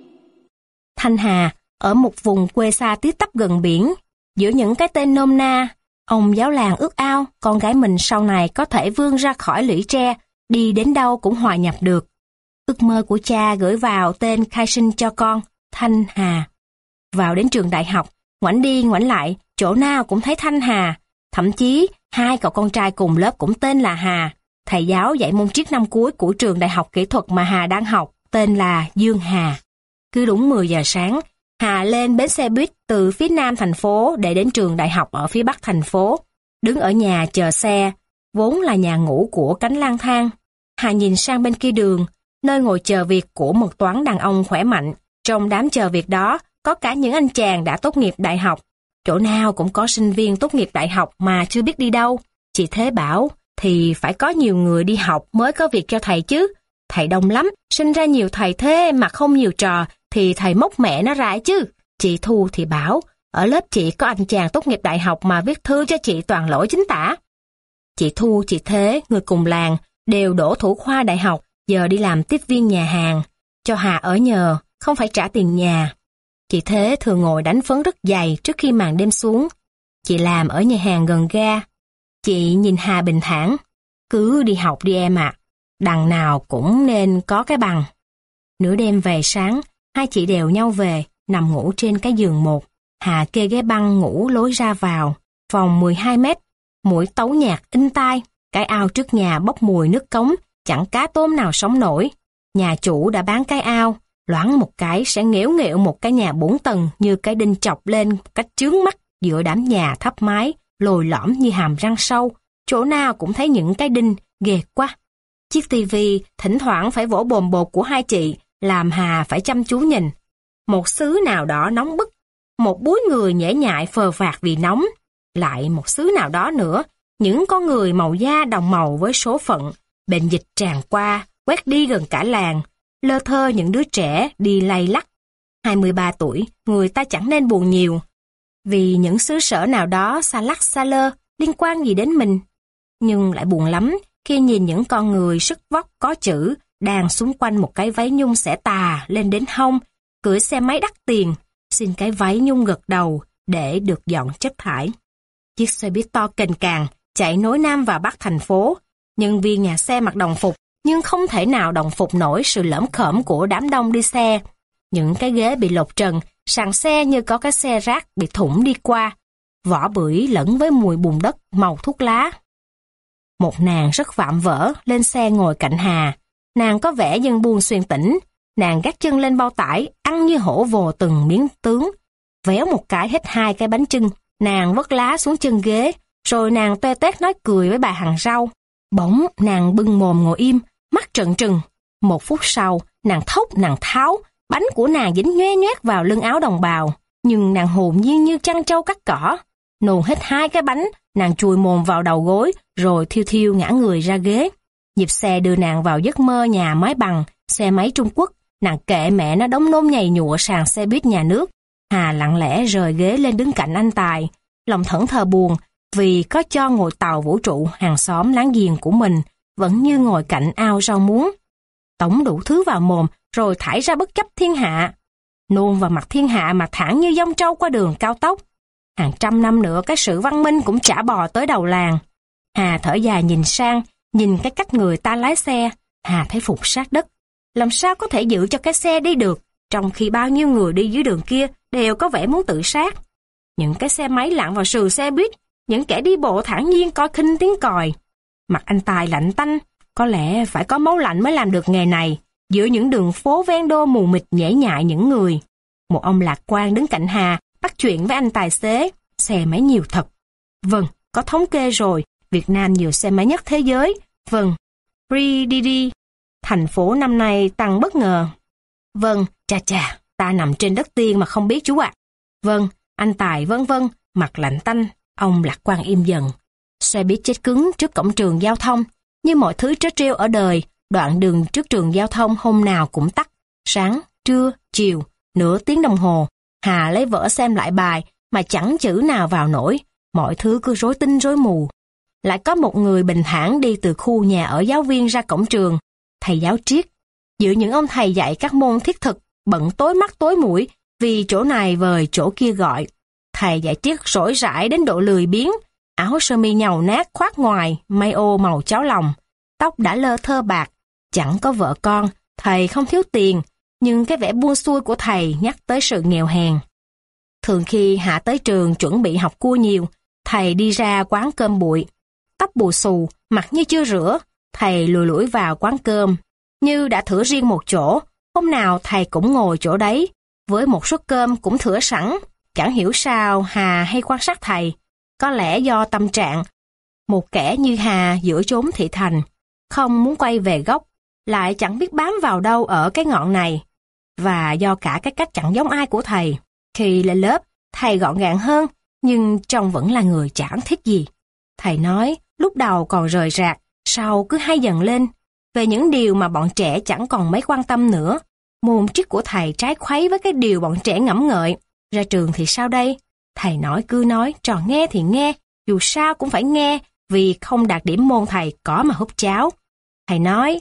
Thanh Hà, ở một vùng quê xa tít tắp gần biển, giữa những cái tên nôm na, ông giáo làng ước ao con gái mình sau này có thể vươn ra khỏi lũy tre, đi đến đâu cũng hòa nhập được. Ước mơ của cha gửi vào tên khai sinh cho con, Thanh Hà. Vào đến trường đại học, ngoảnh đi ngoảnh lại, chỗ nào cũng thấy Thanh Hà. Thậm chí, hai cậu con trai cùng lớp cũng tên là Hà. Thầy giáo dạy môn triết năm cuối của trường đại học kỹ thuật mà Hà đang học, tên là Dương Hà. Cứ đúng 10 giờ sáng, Hà lên bến xe buýt từ phía nam thành phố để đến trường đại học ở phía bắc thành phố. Đứng ở nhà chờ xe, vốn là nhà ngủ của cánh lang thang. Hà nhìn sang bên kia đường, nơi ngồi chờ việc của một toán đàn ông khỏe mạnh. Trong đám chờ việc đó, có cả những anh chàng đã tốt nghiệp đại học. Chỗ nào cũng có sinh viên tốt nghiệp đại học mà chưa biết đi đâu. Chị Thế bảo, thì phải có nhiều người đi học mới có việc cho thầy chứ. Thầy đông lắm, sinh ra nhiều thầy thế mà không nhiều trò, thì thầy móc mẹ nó ra chứ. Chị Thu thì bảo, ở lớp chị có anh chàng tốt nghiệp đại học mà viết thư cho chị toàn lỗi chính tả. Chị Thu, chị Thế, người cùng làng, đều đỗ thủ khoa đại học, giờ đi làm tiếp viên nhà hàng. Cho Hà ở nhờ, không phải trả tiền nhà. Chị Thế thường ngồi đánh phấn rất dày trước khi màn đêm xuống. Chị làm ở nhà hàng gần ga. Chị nhìn Hà bình thản. Cứ đi học đi em ạ. Đằng nào cũng nên có cái bằng. Nửa đêm về sáng, hai chị đèo nhau về, nằm ngủ trên cái giường một. Hà kê ghế băng ngủ lối ra vào. Phòng 12 mét, mũi tấu nhạc in tai. Cái ao trước nhà bốc mùi nước cống, chẳng cá tôm nào sống nổi. Nhà chủ đã bán cái ao. Loáng một cái sẽ nghễu nghẹo một cái nhà 4 tầng như cái đinh chọc lên một cách chướng mắt giữa đám nhà thấp mái, lồi lõm như hàm răng sâu. Chỗ nào cũng thấy những cái đinh, ghê quá. Chiếc tivi thỉnh thoảng phải vỗ bồm bột của hai chị, làm Hà phải chăm chú nhìn. Một xứ nào đó nóng bức, một búi người nhễ nhại phờ phạc vì nóng. Lại một xứ nào đó nữa, những con người màu da đồng màu với số phận, bệnh dịch tràn qua, quét đi gần cả làng. Lơ thơ những đứa trẻ đi lay lắc. 23 tuổi, người ta chẳng nên buồn nhiều. Vì những xứ sở nào đó xa lắc xa lơ, liên quan gì đến mình. Nhưng lại buồn lắm khi nhìn những con người sức vóc có chữ đang xung quanh một cái váy nhung xẻ tà lên đến hông, cưỡi xe máy đắt tiền, xin cái váy nhung gật đầu để được dọn chất thải. Chiếc xe buýt to kềnh càng chạy nối nam và bắc thành phố. Nhân viên nhà xe mặc đồng phục, nhưng không thể nào đồng phục nổi sự lởm khởm của đám đông đi xe. Những cái ghế bị lột trần, sàn xe như có cái xe rác bị thủng đi qua, vỏ bưởi lẫn với mùi bùn đất màu thuốc lá. Một nàng rất vạm vỡ lên xe ngồi cạnh Hà. Nàng có vẻ dân buôn xuyên tỉnh. Nàng gác chân lên bao tải, ăn như hổ vồ từng miếng tướng. Véo một cái hết 2 cái bánh chưng, nàng vớt lá xuống chân ghế, rồi nàng toe toét nói cười với bà hàng rau. Bỗng nàng bưng mồm ngồi im, mắt trợn trừng. 1 phút sau, nàng thốc nàng tháo, bánh của nàng dính nhoe nhoét vào lưng áo đồng bào, nhưng nàng hồn nhiên như chăn trâu cắt cỏ. Nôn hết 2 cái bánh, nàng chùi mồm vào đầu gối, rồi thiêu thiêu ngã người ra ghế. Nhịp xe đưa nàng vào giấc mơ nhà máy bằng, xe máy Trung Quốc. Nàng kệ mẹ nó đống nôn nhầy nhụa sàn xe buýt nhà nước. Hà lặng lẽ rời ghế lên đứng cạnh anh Tài, lòng thẫn thờ buồn vì có cho ngồi tàu vũ trụ hàng xóm láng giềng của mình vẫn như ngồi cạnh ao rau muống. Tống đủ thứ vào mồm rồi thải ra bất chấp thiên hạ. Nôn vào mặt thiên hạ mà thẳng như dông trâu qua đường cao tốc. Hàng trăm năm nữa cái sự văn minh cũng chả bò tới đầu làng. Hà thở dài nhìn sang, nhìn cái cách người ta lái xe. Hà thấy phục sát đất. Làm sao có thể giữ cho cái xe đi được, trong khi bao nhiêu người đi dưới đường kia đều có vẻ muốn tự sát. Những cái xe máy lặn vào sườn xe buýt, những kẻ đi bộ thản nhiên coi khinh tiếng còi. Mặt anh Tài lạnh tanh, có lẽ phải có máu lạnh mới làm được nghề này. Giữa những đường phố ven đô mù mịt nhễ nhại những người. Một ông lạc quan đứng cạnh Hà, bắt chuyện với anh tài xế. Xe máy nhiều thật. Vâng, có thống kê rồi, Việt Nam nhiều xe máy nhất thế giới. Vâng, Free Didi, thành phố năm nay tăng bất ngờ. Vâng, chà, ta nằm trên đất tiên mà không biết chú ạ. Vâng, anh Tài vân vân, mặt lạnh tanh, ông lạc quan im dần. Xe buýt chết cứng trước cổng trường giao thông, như mọi thứ trớ trêu ở đời, đoạn đường trước trường giao thông hôm nào cũng tắc. Sáng, trưa, chiều, nửa tiếng đồng hồ, Hà lấy vở xem lại bài mà chẳng chữ nào vào nổi, mọi thứ cứ rối tinh rối mù. lại có một người bình thản đi từ khu nhà ở giáo viên ra cổng trường, thầy giáo triết. Giữa những ông thầy dạy các môn thiết thực, bận tối mắt tối mũi vì chỗ này vời chỗ kia gọi. Thầy dạy triết rỗi rãi đến độ lười biếng, áo sơ mi nhàu nát khoác ngoài, may ô màu cháo lòng, tóc đã lơ thơ bạc, chẳng có vợ con, thầy không thiếu tiền, nhưng cái vẻ buông xuôi của thầy nhắc tới sự nghèo hèn. Thường khi Hạ tới trường chuẩn bị học cua nhiều, thầy đi ra quán cơm bụi. Tóc bù xù, mặt như chưa rửa, thầy lùi lủi vào quán cơm. Như đã thử riêng một chỗ, hôm nào thầy cũng ngồi chỗ đấy, với một suất cơm cũng thửa sẵn. Chẳng hiểu sao Hà hay quan sát thầy, có lẽ do tâm trạng. Một kẻ như Hà giữa chốn thị thành, không muốn quay về gốc, lại chẳng biết bám vào đâu ở cái ngọn này. Và do cả cái cách chẳng giống ai của thầy. Khi lên lớp, thầy gọn gàng hơn, nhưng trông vẫn là người chẳng thích gì. Thầy nói, lúc đầu còn rời rạc, sau cứ hay dần lên, về những điều mà bọn trẻ chẳng còn mấy quan tâm nữa. Môn triết của thầy trái khuấy với cái điều bọn trẻ ngẫm ngợi. Ra trường thì sao đây? Thầy nói cứ nói, trò nghe thì nghe, dù sao cũng phải nghe, vì không đạt điểm môn thầy có mà húp cháo. Thầy nói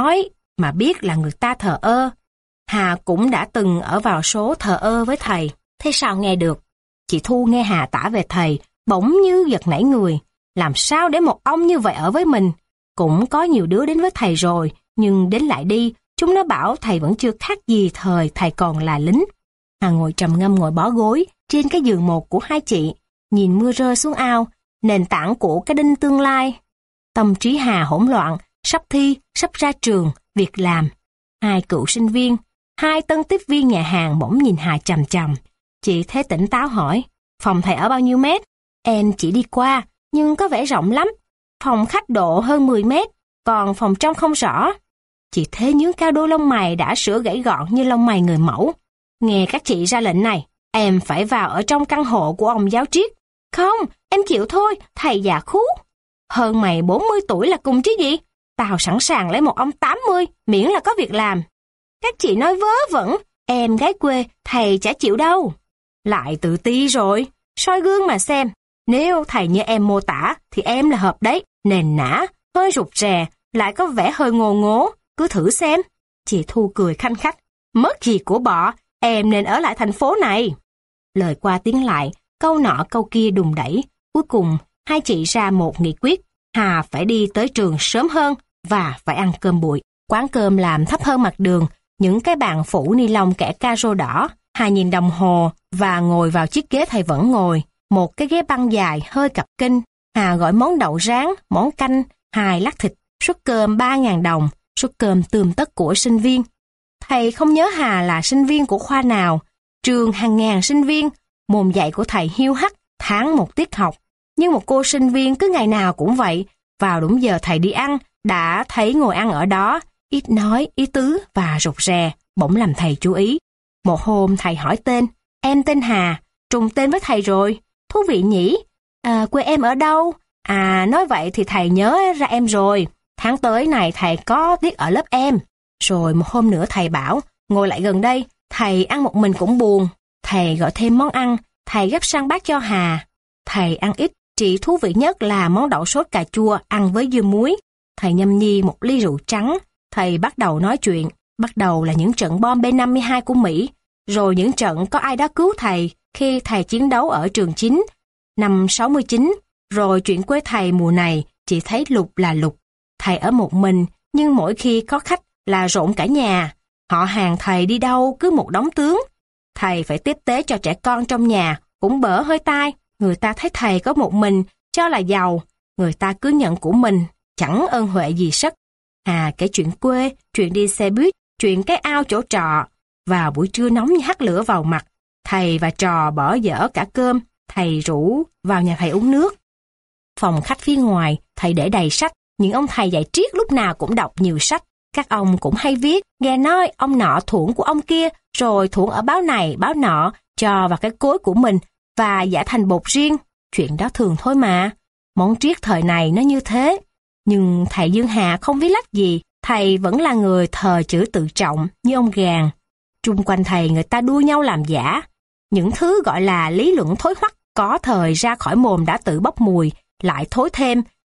mà biết là người ta thờ ơ. Hà cũng đã từng ở vào số thờ ơ với thầy, thế sao nghe được? Chị Thu nghe Hà tả về thầy, bỗng như giật nảy người. Làm sao để một ông như vậy ở với mình? Cũng có nhiều đứa đến với thầy rồi, nhưng đến lại đi, chúng nó bảo thầy vẫn chưa khác gì thời thầy còn là lính. Hà ngồi trầm ngâm ngồi bó gối trên cái giường một của hai chị, nhìn mưa rơi xuống ao, nền tảng của cái đinh tương lai. Tâm trí Hà hỗn loạn, sắp thi, sắp ra trường, việc làm. Hai cựu sinh viên, hai tân tiếp viên nhà hàng bỗng nhìn Hà chằm chằm. Chị thế tỉnh táo hỏi, phòng thầy ở bao nhiêu mét? Em chỉ đi qua, nhưng có vẻ rộng lắm. Phòng khách độ hơn 10 mét, còn phòng trong không rõ. Chị thế nhướng cao đôi lông mày đã sửa gãy gọn như lông mày người mẫu. Nghe các chị ra lệnh này, em phải vào ở trong căn hộ của ông giáo triết. Không, em chịu thôi, thầy già khú. Hơn mày 40 tuổi là cùng chứ gì? Tao sẵn sàng lấy một ông 80, miễn là có việc làm. Các chị nói vớ vẩn, em gái quê, thầy chả chịu đâu. Lại tự ti rồi, soi gương mà xem. Nếu thầy như em mô tả, thì em là hợp đấy, nền nã, hơi rụt rè, lại có vẻ hơi ngô ngố, cứ thử xem. Chị Thu cười khanh khách, mất gì của bọ, em nên ở lại thành phố này. Lời qua tiếng lại, câu nọ câu kia đùng đẩy, cuối cùng hai chị ra một nghị quyết, Hà phải đi tới trường sớm hơn và phải ăn cơm bụi. Quán cơm làm thấp hơn mặt đường, những cái bàn phủ ni lông kẻ caro đỏ. Hà nhìn đồng hồ và ngồi vào chiếc ghế thầy vẫn ngồi, một cái ghế băng dài hơi cặp kênh. Hà gọi món đậu rán, món canh, 2 lát thịt, suất cơm 3.000 đồng, suất cơm tươm tất của sinh viên. Thầy không nhớ Hà là sinh viên của khoa nào, trường hàng ngàn sinh viên, môn dạy của thầy hiu hắt, tháng một tiết học. Nhưng một cô sinh viên cứ ngày nào cũng vậy, vào đúng giờ thầy đi ăn, đã thấy ngồi ăn ở đó, ít nói, ý tứ và rụt rè, bỗng làm thầy chú ý. Một hôm thầy hỏi tên, em tên Hà, trùng tên với thầy rồi, thú vị nhỉ? Quê em ở đâu? Nói vậy thì thầy nhớ ra em rồi, tháng tới này thầy có tiết ở lớp em. Rồi một hôm nữa thầy bảo, ngồi lại gần đây, thầy ăn một mình cũng buồn. Thầy gọi thêm món ăn, thầy gấp sang bát cho Hà. Thầy ăn ít, chỉ thú vị nhất là món đậu sốt cà chua ăn với dưa muối. Thầy nhâm nhi một ly rượu trắng, thầy bắt đầu nói chuyện. Bắt đầu là những trận bom B-52 của Mỹ, rồi những trận có ai đó cứu thầy khi thầy chiến đấu ở trường 9, năm 69, rồi chuyện quê thầy mùa này chỉ thấy lục là lục. Thầy ở một mình, nhưng mỗi khi có khách là rộn cả nhà. Họ hàng thầy đi đâu cứ một đống tướng. Thầy phải tiếp tế cho trẻ con trong nhà, cũng bở hơi tai. Người ta thấy thầy có một mình, cho là giàu. Người ta cứ nhận của mình, chẳng ơn huệ gì sất. Kể chuyện quê, chuyện đi xe buýt, chuyện cái ao chỗ trọ. Vào buổi trưa nóng như hắt lửa vào mặt, thầy và trò bỏ dở cả cơm, thầy rủ vào nhà thầy uống nước. Phòng khách phía ngoài, thầy để đầy sách, những ông thầy dạy triết lúc nào cũng đọc nhiều sách. Các ông cũng hay viết, nghe nói ông nọ thuổng của ông kia, rồi thuổng ở báo này, báo nọ, cho vào cái cối của mình và giả thành bột riêng. Chuyện đó thường thôi mà. Món triết thời này nó như thế. Nhưng thầy Dương Hà không viết lách gì, thầy vẫn là người thờ chữ tự trọng như ông Gàn. Chung quanh thầy người ta đua nhau làm giả. Những thứ gọi là lý luận thối hoắc có thời ra khỏi mồm đã tự bốc mùi, lại thối thêm,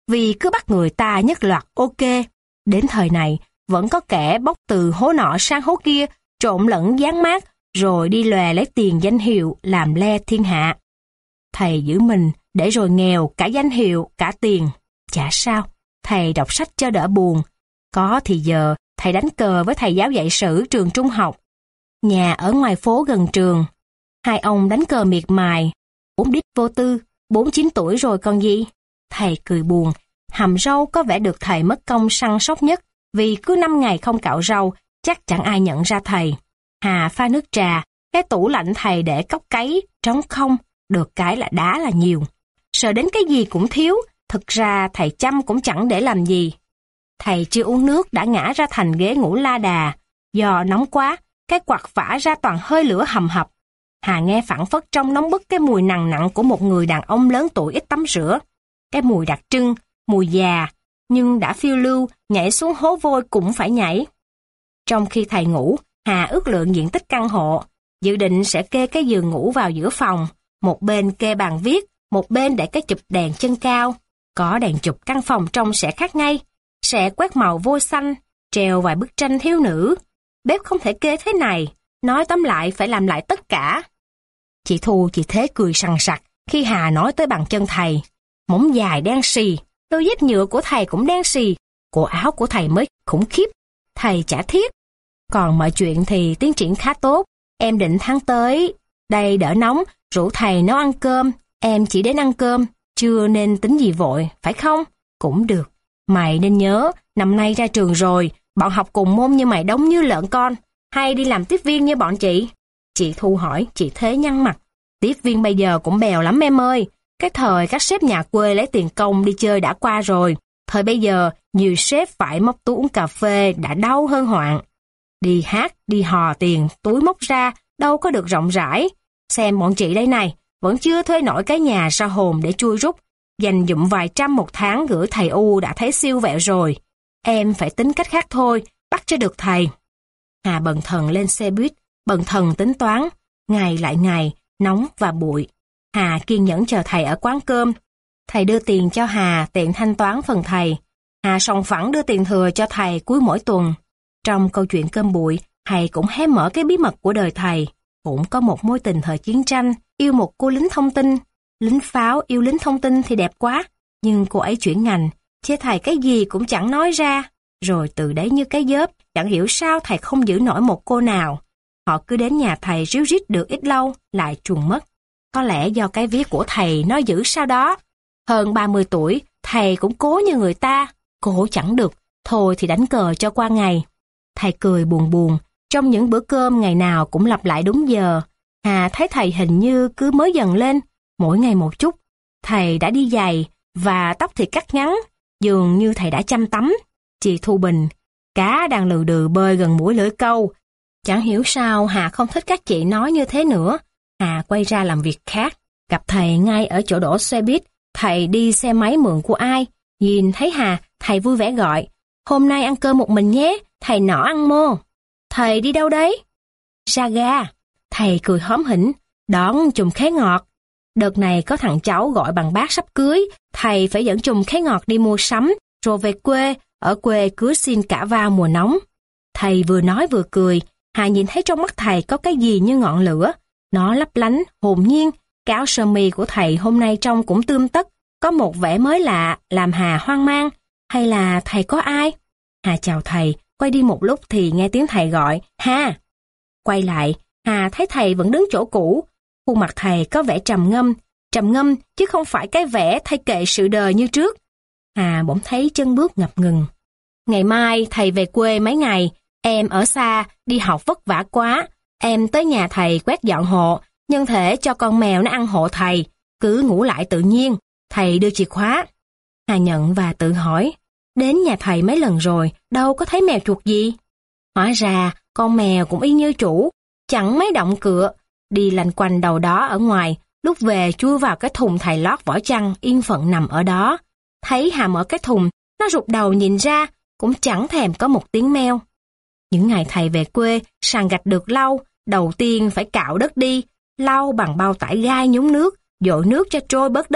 vì cứ bắt người ta nhất loạt ok. Đến thời này, vẫn có kẻ bóc từ hố nọ sang hố kia, trộn lẫn dán mác, rồi đi lòe lấy tiền danh hiệu làm le thiên hạ. Thầy giữ mình để rồi nghèo cả danh hiệu, cả tiền. Chả sao, thầy đọc sách cho đỡ buồn. Có thì giờ, thầy đánh cờ với thầy giáo dạy sử trường trung học. Nhà ở ngoài phố gần trường. Hai ông đánh cờ miệt mài. 4 đít vô tư, 49 tuổi rồi còn gì? Thầy cười buồn. Hầm rau có vẻ được thầy mất công săn sóc nhất, vì cứ 5 ngày không cạo rau, chắc chẳng ai nhận ra thầy. Hà pha nước trà, cái tủ lạnh thầy để cốc cấy, trống không, được cái là đá là nhiều. Sợ đến cái gì cũng thiếu, thực ra thầy chăm cũng chẳng để làm gì. Thầy chưa uống nước đã ngã ra thành ghế ngủ la đà, do nóng quá, cái quạt phả ra toàn hơi lửa hầm hập. Hà nghe phảng phất trong nóng bức cái mùi nặng nặng của một người đàn ông lớn tuổi ít tắm rửa. Cái mùi đặc trưng, mùi già, nhưng đã phiêu lưu, nhảy xuống hố vôi cũng phải nhảy. Trong khi thầy ngủ, Hà ước lượng diện tích căn hộ, dự định sẽ kê cái giường ngủ vào giữa phòng, một bên kê bàn viết, một bên để cái chụp đèn chân cao. Có đèn chụp căn phòng trong sẽ khác ngay, sẽ quét màu vôi xanh, treo vài bức tranh thiếu nữ. Bếp không thể kê thế này, nói tóm lại phải làm lại tất cả. Chị Thu chị Thế cười sằng sặc khi Hà nói tới bàn chân thầy. Móng dài đen xì, đôi dép nhựa của thầy cũng đen xì, cổ áo của thầy mới khủng khiếp. Thầy chả thiết. Còn mọi chuyện thì tiến triển khá tốt. Em định tháng tới, đây đỡ nóng, rủ thầy nấu ăn cơm. Em chỉ đến ăn cơm, chưa nên tính gì vội, phải không? Cũng được. Mày nên nhớ, năm nay ra trường rồi, bọn học cùng môn như mày đông như lợn con, hay đi làm tiếp viên như bọn chị? Chị Thu hỏi, chị Thế nhăn mặt. Tiếp viên bây giờ cũng bèo lắm em ơi. Cái thời các sếp nhà quê lấy tiền công đi chơi đã qua rồi. Thời bây giờ, nhiều sếp phải móc túi uống cà phê đã đau hơn hoạn. Đi hát, đi hò tiền, túi móc ra, đâu có được rộng rãi. Xem bọn chị đây này, vẫn chưa thuê nổi cái nhà ra hồn để chui rút. Dành dụm vài trăm một tháng gửi thầy U đã thấy siêu vẹo rồi. Em phải tính cách khác thôi, bắt cho được thầy. Hà bần thần lên xe buýt, bần thần tính toán. Ngày lại ngày, nóng và bụi. Hà kiên nhẫn chờ thầy ở quán cơm. Thầy đưa tiền cho Hà tiện thanh toán phần thầy. Hà sòng phẳng đưa tiền thừa cho thầy cuối mỗi tuần. Trong câu chuyện cơm bụi, thầy cũng hé mở cái bí mật của đời thầy. Cũng có một mối tình thời chiến tranh, yêu một cô lính thông tin. Lính pháo yêu lính thông tin thì đẹp quá, nhưng cô ấy chuyển ngành, chê thầy cái gì cũng chẳng nói ra. Rồi từ đấy như cái dớp, chẳng hiểu sao thầy không giữ nổi một cô nào. Họ cứ đến nhà thầy ríu rít được ít lâu, lại truồng mất. Có lẽ do cái vía của thầy nó giữ sao đó. Hơn 30 tuổi, thầy cũng cố như người ta. Cố chẳng được, thôi thì đánh cờ cho qua ngày. Thầy cười buồn buồn, trong những bữa cơm ngày nào cũng lặp lại đúng giờ. Hà thấy thầy hình như cứ mới dần lên, mỗi ngày một chút. Thầy đã đi giày, và tóc thì cắt ngắn, dường như thầy đã chăm tắm. Chị Thu bình, cá đang lừ đừ bơi gần mũi lưỡi câu. Chẳng hiểu sao Hà không thích các chị nói như thế nữa. Hà quay ra làm việc khác, gặp thầy ngay ở chỗ đổ xe buýt. Thầy đi xe máy mượn của ai. Nhìn thấy Hà, thầy vui vẻ gọi, hôm nay ăn cơm một mình nhé, thầy nọ ăn mô. Thầy đi đâu đấy? Ra ga. Thầy cười hóm hỉnh, đón chùm khế ngọt. Đợt này có thằng cháu gọi bằng bác sắp cưới, thầy phải dẫn chùm khế ngọt đi mua sắm, rồi về quê, ở quê cưới xin cả vào mùa nóng. Thầy vừa nói vừa cười, Hà nhìn thấy trong mắt thầy có cái gì như ngọn lửa. Nó lấp lánh, hồn nhiên, cái áo sơ mi của thầy hôm nay trông cũng tươm tất, có một vẻ mới lạ, làm Hà hoang mang. Hay là thầy có ai? Hà chào thầy, quay đi một lúc thì nghe tiếng thầy gọi, Hà. Quay lại, Hà thấy thầy vẫn đứng chỗ cũ. Khuôn mặt thầy có vẻ trầm ngâm chứ không phải cái vẻ thay kệ sự đời như trước. Hà bỗng thấy chân bước ngập ngừng. Ngày mai thầy về quê mấy ngày, em ở xa, đi học vất vả quá. Em tới nhà thầy quét dọn hộ, nhân thể cho con mèo nó ăn hộ thầy, cứ ngủ lại tự nhiên, thầy đưa chìa khóa. Hà nhận và tự hỏi, đến nhà thầy mấy lần rồi, đâu có thấy mèo chuột gì. Hóa ra, con mèo cũng y như chủ, chẳng mấy động cựa, đi lanh quanh đầu đó ở ngoài, lúc về chui vào cái thùng thầy lót vỏ chăn yên phận nằm ở đó. Thấy Hà mở cái thùng, nó rụt đầu nhìn ra, cũng chẳng thèm có một tiếng meo. Những ngày thầy về quê, sàn gạch được lau, đầu tiên phải cạo đất đi, lau bằng bao tải gai nhúng nước, dội nước cho trôi bớt đất,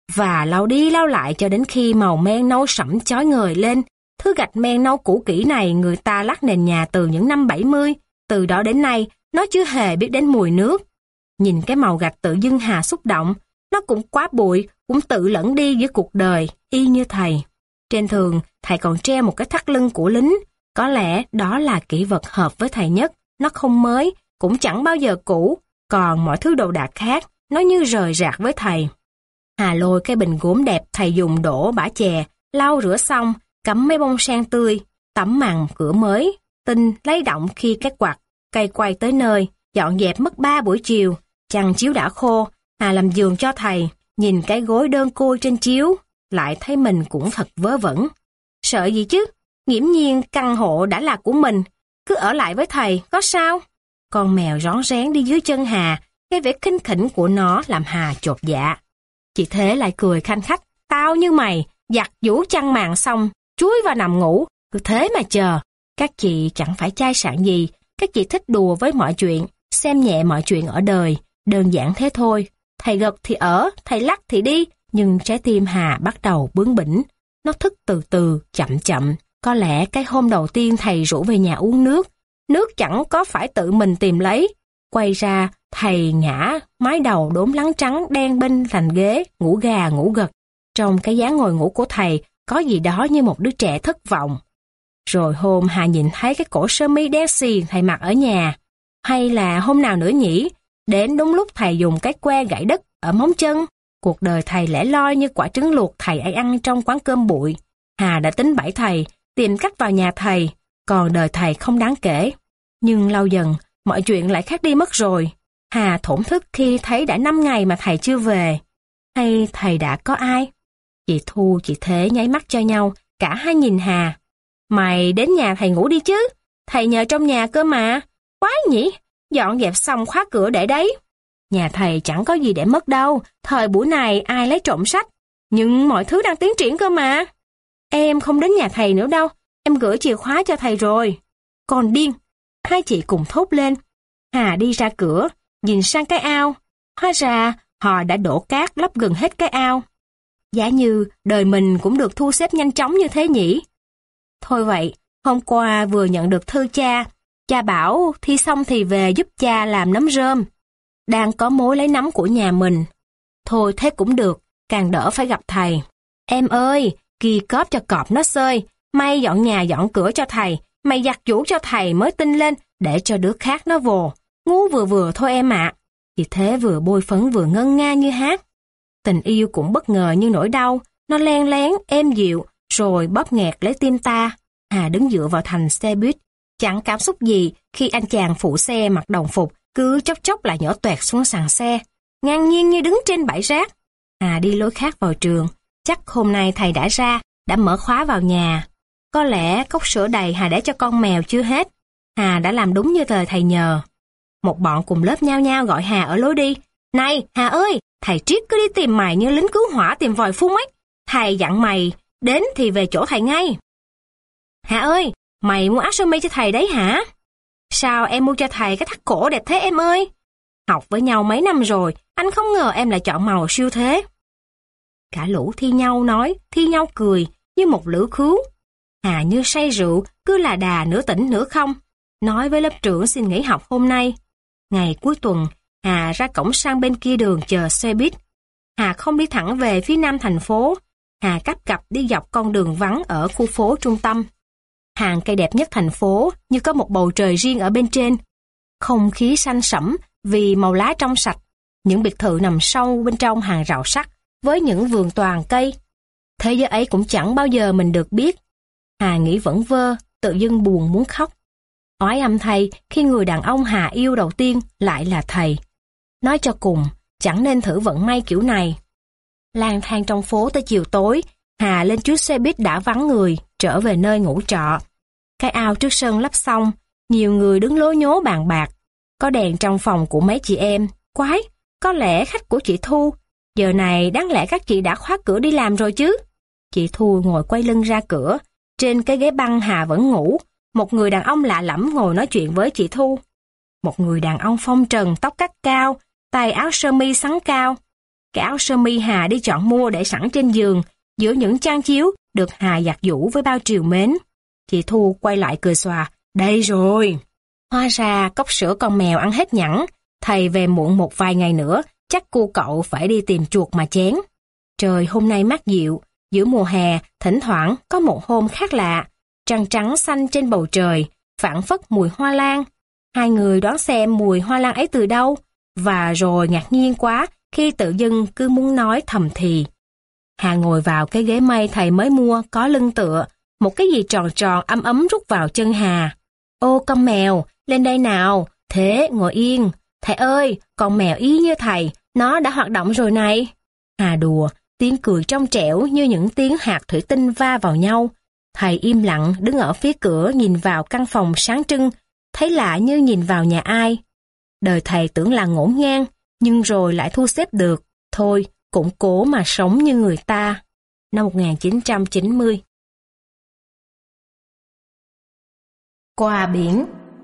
và lau đi lau lại cho đến khi màu men nâu sẫm chói ngời lên. Thứ gạch men nâu cũ kỹ này người ta lát nền nhà từ những năm 70, từ đó đến nay nó chưa hề biết đến mùi nước. Nhìn cái màu gạch tự dưng Hà xúc động, nó cũng quá bụi, cũng tự lẫn đi giữa cuộc đời, y như thầy. Trên thường, thầy còn treo một cái thắt lưng của lính, có lẽ đó là kỷ vật hợp với thầy nhất, nó không mới, cũng chẳng bao giờ cũ, còn mọi thứ đồ đạc khác, nó như rời rạc với thầy. Hà lôi cái bình gốm đẹp thầy dùng đổ bã chè, lau rửa xong, cắm mấy bông sen tươi, tắm màn cửa mới, tinh lấy động khi cái quạt, cây quay tới nơi, dọn dẹp mất 3 buổi chiều, chăn chiếu đã khô, Hà làm giường cho thầy, nhìn cái gối đơn côi trên chiếu, lại thấy mình cũng thật vớ vẩn. Sợ gì chứ, nghiễm nhiên căn hộ đã là của mình, cứ ở lại với thầy, có sao? Con mèo rón rén đi dưới chân Hà, cái vẻ khinh khỉnh của nó làm Hà chột dạ. Chị Thế lại cười khanh khách, tao như mày, giặt giũ chăn màn xong, chúi vào nằm ngủ, cứ thế mà chờ. Các chị chẳng phải chai sạn gì, các chị thích đùa với mọi chuyện, xem nhẹ mọi chuyện ở đời, đơn giản thế thôi. Thầy gật thì ở, thầy lắc thì đi, nhưng trái tim Hà bắt đầu bướng bỉnh. Nó thức từ từ, chậm chậm. Có lẽ cái hôm đầu tiên thầy rủ về nhà uống nước chẳng có phải tự mình tìm lấy. Quay ra, thầy ngã, mái đầu đốm lắng trắng đen bên thành ghế, ngủ gà ngủ gật. Trong cái dáng ngồi ngủ của thầy, có gì đó như một đứa trẻ thất vọng. Rồi hôm Hà nhìn thấy cái cổ sơ mi đen xì thầy mặc ở nhà. Hay là hôm nào nữa nhỉ? Đến đúng lúc thầy dùng cái que gãy đất ở móng chân. Cuộc đời thầy lẻ loi như quả trứng luộc thầy ấy ăn trong quán cơm bụi. Hà đã tính bẫy thầy, tìm cách vào nhà thầy, còn đời thầy không đáng kể. Nhưng lâu dần, mọi chuyện lại khác đi mất rồi. Hà thổn thức khi thấy đã 5 ngày mà thầy chưa về. Hay thầy đã có ai? Chị Thu, chị Thế nháy mắt cho nhau, cả hai nhìn Hà. Mày đến nhà thầy ngủ đi chứ, thầy nhờ trong nhà cơ mà. Quái nhỉ, dọn dẹp xong khóa cửa để đấy. Nhà thầy chẳng có gì để mất đâu, thời buổi này ai lấy trộm sách. Nhưng mọi thứ đang tiến triển cơ mà. Em không đến nhà thầy nữa đâu, em gửi chìa khóa cho thầy rồi. Còn điên, hai chị cùng thốt lên. Hà đi ra cửa, nhìn sang cái ao. Hóa ra họ đã đổ cát lấp gần hết cái ao. Giả như đời mình cũng được thu xếp nhanh chóng như thế nhỉ. Thôi vậy, hôm qua vừa nhận được thư cha. Cha bảo thi xong thì về giúp cha làm nấm rơm. Đang có mối lấy nấm của nhà mình. Thôi thế cũng được, càng đỡ phải gặp thầy. Em ơi, kỳ cóp cho cọp nó xơi. May dọn nhà dọn cửa cho thầy. Mày giặt giũ cho thầy mới tinh lên, để cho đứa khác nó vồ. Ngu vừa vừa thôi em ạ. Chị Thế vừa bôi phấn vừa ngân nga như hát. Tình yêu cũng bất ngờ như nỗi đau. Nó len lén, êm dịu, rồi bóp nghẹt lấy tim ta. Hà đứng dựa vào thành xe buýt. Chẳng cảm xúc gì khi anh chàng phụ xe mặc đồng phục cứ chốc chốc lại nhỏ toẹt xuống sàn xe, ngang nhiên như đứng trên bãi rác. Hà đi lối khác vào trường. Chắc hôm nay thầy đã ra, đã mở khóa vào nhà. Có lẽ cốc sữa đầy Hà để cho con mèo chưa hết. Hà đã làm đúng như lời thầy nhờ. Một bọn cùng lớp nhao nhao gọi Hà ở lối đi. Này, Hà ơi, thầy Triết cứ đi tìm mày như lính cứu hỏa tìm vòi phun ấy. Thầy dặn mày, đến thì về chỗ thầy ngay. Hà ơi, mày mua áo sơ mi cho thầy đấy hả? Sao em mua cho thầy cái thắt cổ đẹp thế em ơi? Học với nhau mấy năm rồi, anh không ngờ em lại chọn màu siêu thế. Cả lũ thi nhau nói, thi nhau cười, như một lữ khứu. Hà như say rượu, cứ là đà nửa tỉnh nửa không. Nói với lớp trưởng xin nghỉ học hôm nay. Ngày cuối tuần, Hà ra cổng sang bên kia đường chờ xe buýt. Hà không đi thẳng về phía nam thành phố. Hà cắp cặp đi dọc con đường vắng ở khu phố trung tâm. Hàng cây đẹp nhất thành phố như có một bầu trời riêng ở bên trên. Không khí xanh sẫm vì màu lá trong sạch. Những biệt thự nằm sâu bên trong hàng rào sắt với những vườn toàn cây. Thế giới ấy cũng chẳng bao giờ mình được biết. Hà nghĩ vẩn vơ, tự dưng buồn muốn khóc. Oái âm thay khi người đàn ông Hà yêu đầu tiên lại là thầy. Nói cho cùng, chẳng nên thử vận may kiểu này. Lang thang trong phố tới chiều tối, Hà lên chuyến xe buýt đã vắng người, trở về nơi ngủ trọ. Cái ao trước sân lắp xong, nhiều người đứng lố nhố bàn bạc. Có đèn trong phòng của mấy chị em. Quái, có lẽ khách của chị Thu. Giờ này đáng lẽ các chị đã khóa cửa đi làm rồi chứ. Chị Thu ngồi quay lưng ra cửa. Trên cái ghế băng Hà vẫn ngủ. Một người đàn ông lạ lẫm ngồi nói chuyện với chị Thu. Một người đàn ông phong trần, tóc cắt cao, tay áo sơ mi xắn cao. cái áo sơ mi Hà đi chọn mua để sẵn trên giường, giữa những chăn chiếu được Hà giặt giũ với bao trìu mến. Chị Thu quay lại cười xòa, đây rồi. Hóa ra cốc sữa con mèo ăn hết nhẵn, thầy về muộn một vài ngày nữa, chắc cô cậu phải đi tìm chuột mà chén. Trời hôm nay mát dịu, giữa mùa hè, thỉnh thoảng có một hôm khác lạ, trăng trắng xanh trên bầu trời, phảng phất mùi hoa lan. Hai người đoán xem mùi hoa lan ấy từ đâu, và rồi ngạc nhiên quá khi tự dưng cứ muốn nói thầm thì. Hà ngồi vào cái ghế mây thầy mới mua có lưng tựa, một cái gì tròn tròn ấm ấm rút vào chân Hà. Ô con mèo, lên đây nào, thế ngồi yên. Thầy ơi, con mèo y như thầy, nó đã hoạt động rồi này. Hà đùa, tiếng cười trong trẻo như những tiếng hạt thủy tinh va vào nhau. Thầy im lặng đứng ở phía cửa nhìn vào căn phòng sáng trưng, thấy lạ như nhìn vào nhà ai. Đời thầy tưởng là ngổn ngang, nhưng rồi lại thu xếp được. Thôi, cũng cố mà sống như người ta. Năm 1990. Qua biển.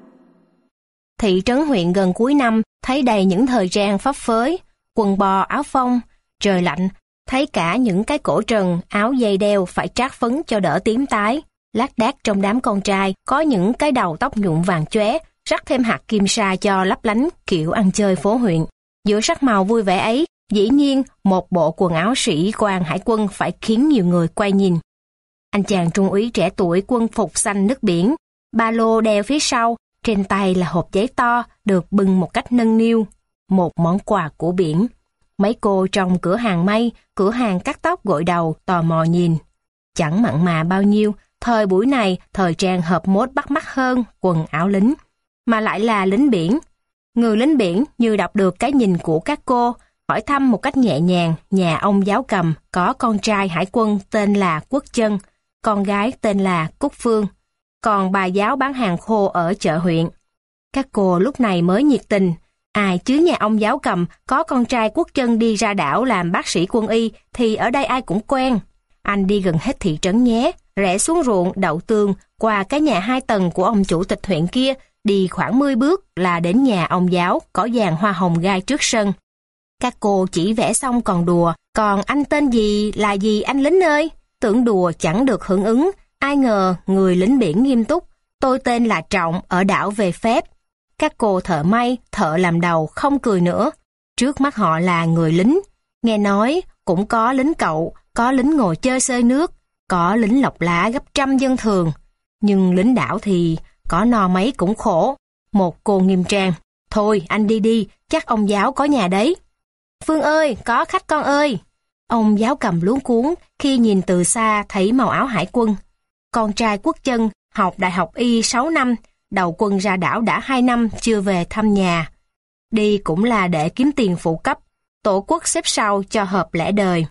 Thị trấn huyện gần cuối năm thấy đầy những thời trang phấp phới, quần bò áo phông, trời lạnh, thấy cả những cái cổ trần, áo dây đeo phải trát phấn cho đỡ tím tái. Lác đác trong đám con trai có những cái đầu tóc nhuộm vàng chóe, rắc thêm hạt kim sa cho lấp lánh kiểu ăn chơi phố huyện. Giữa sắc màu vui vẻ ấy, dĩ nhiên một bộ quần áo sĩ quan hải quân phải khiến nhiều người quay nhìn. Anh chàng trung úy trẻ tuổi quân phục xanh nước biển, ba lô đeo phía sau, trên tay là hộp giấy to được bưng một cách nâng niu, một món quà của biển. Mấy cô trong cửa hàng may, cửa hàng cắt tóc gội đầu tò mò nhìn. Chẳng mặn mà bao nhiêu, thời buổi này thời trang hợp mốt bắt mắt hơn quần áo lính, mà lại là lính biển. Người lính biển như đọc được cái nhìn của các cô, hỏi thăm một cách nhẹ nhàng nhà ông giáo cầm có con trai hải quân tên là Quốc Chân, con gái tên là Cúc Phương, còn bà giáo bán hàng khô ở chợ huyện. Các cô lúc này mới nhiệt tình, ai chứ nhà ông giáo cầm có con trai Quốc Chân đi ra đảo làm bác sĩ quân y thì ở đây ai cũng quen. Anh đi gần hết thị trấn nhé, rẽ xuống ruộng đậu tương, qua cái nhà 2 tầng của ông chủ tịch huyện kia, đi khoảng 10 bước là đến nhà ông giáo có dàn hoa hồng gai trước sân. Các cô chỉ vẽ xong còn đùa, còn anh tên gì là gì anh lính ơi? Tưởng đùa chẳng được hưởng ứng, ai ngờ người lính biển nghiêm túc, tôi tên là Trọng ở đảo về phép. Các cô thợ may, thợ làm đầu không cười nữa, trước mắt họ là người lính. Nghe nói cũng có lính cậu, có lính ngồi chơi xơi nước, có lính lọc lá gấp trăm dân thường. Nhưng lính đảo thì có no mấy cũng khổ. Một cô nghiêm trang, thôi anh đi đi, chắc ông giáo có nhà đấy. Phương ơi, có khách con ơi. Ông giáo cầm luống cuống khi nhìn từ xa thấy màu áo hải quân. Con trai Quốc Chân học đại học y 6 năm, đầu quân ra đảo đã 2 năm chưa về thăm nhà. Đi cũng là để kiếm tiền phụ cấp, tổ quốc xếp sau cho hợp lẽ đời.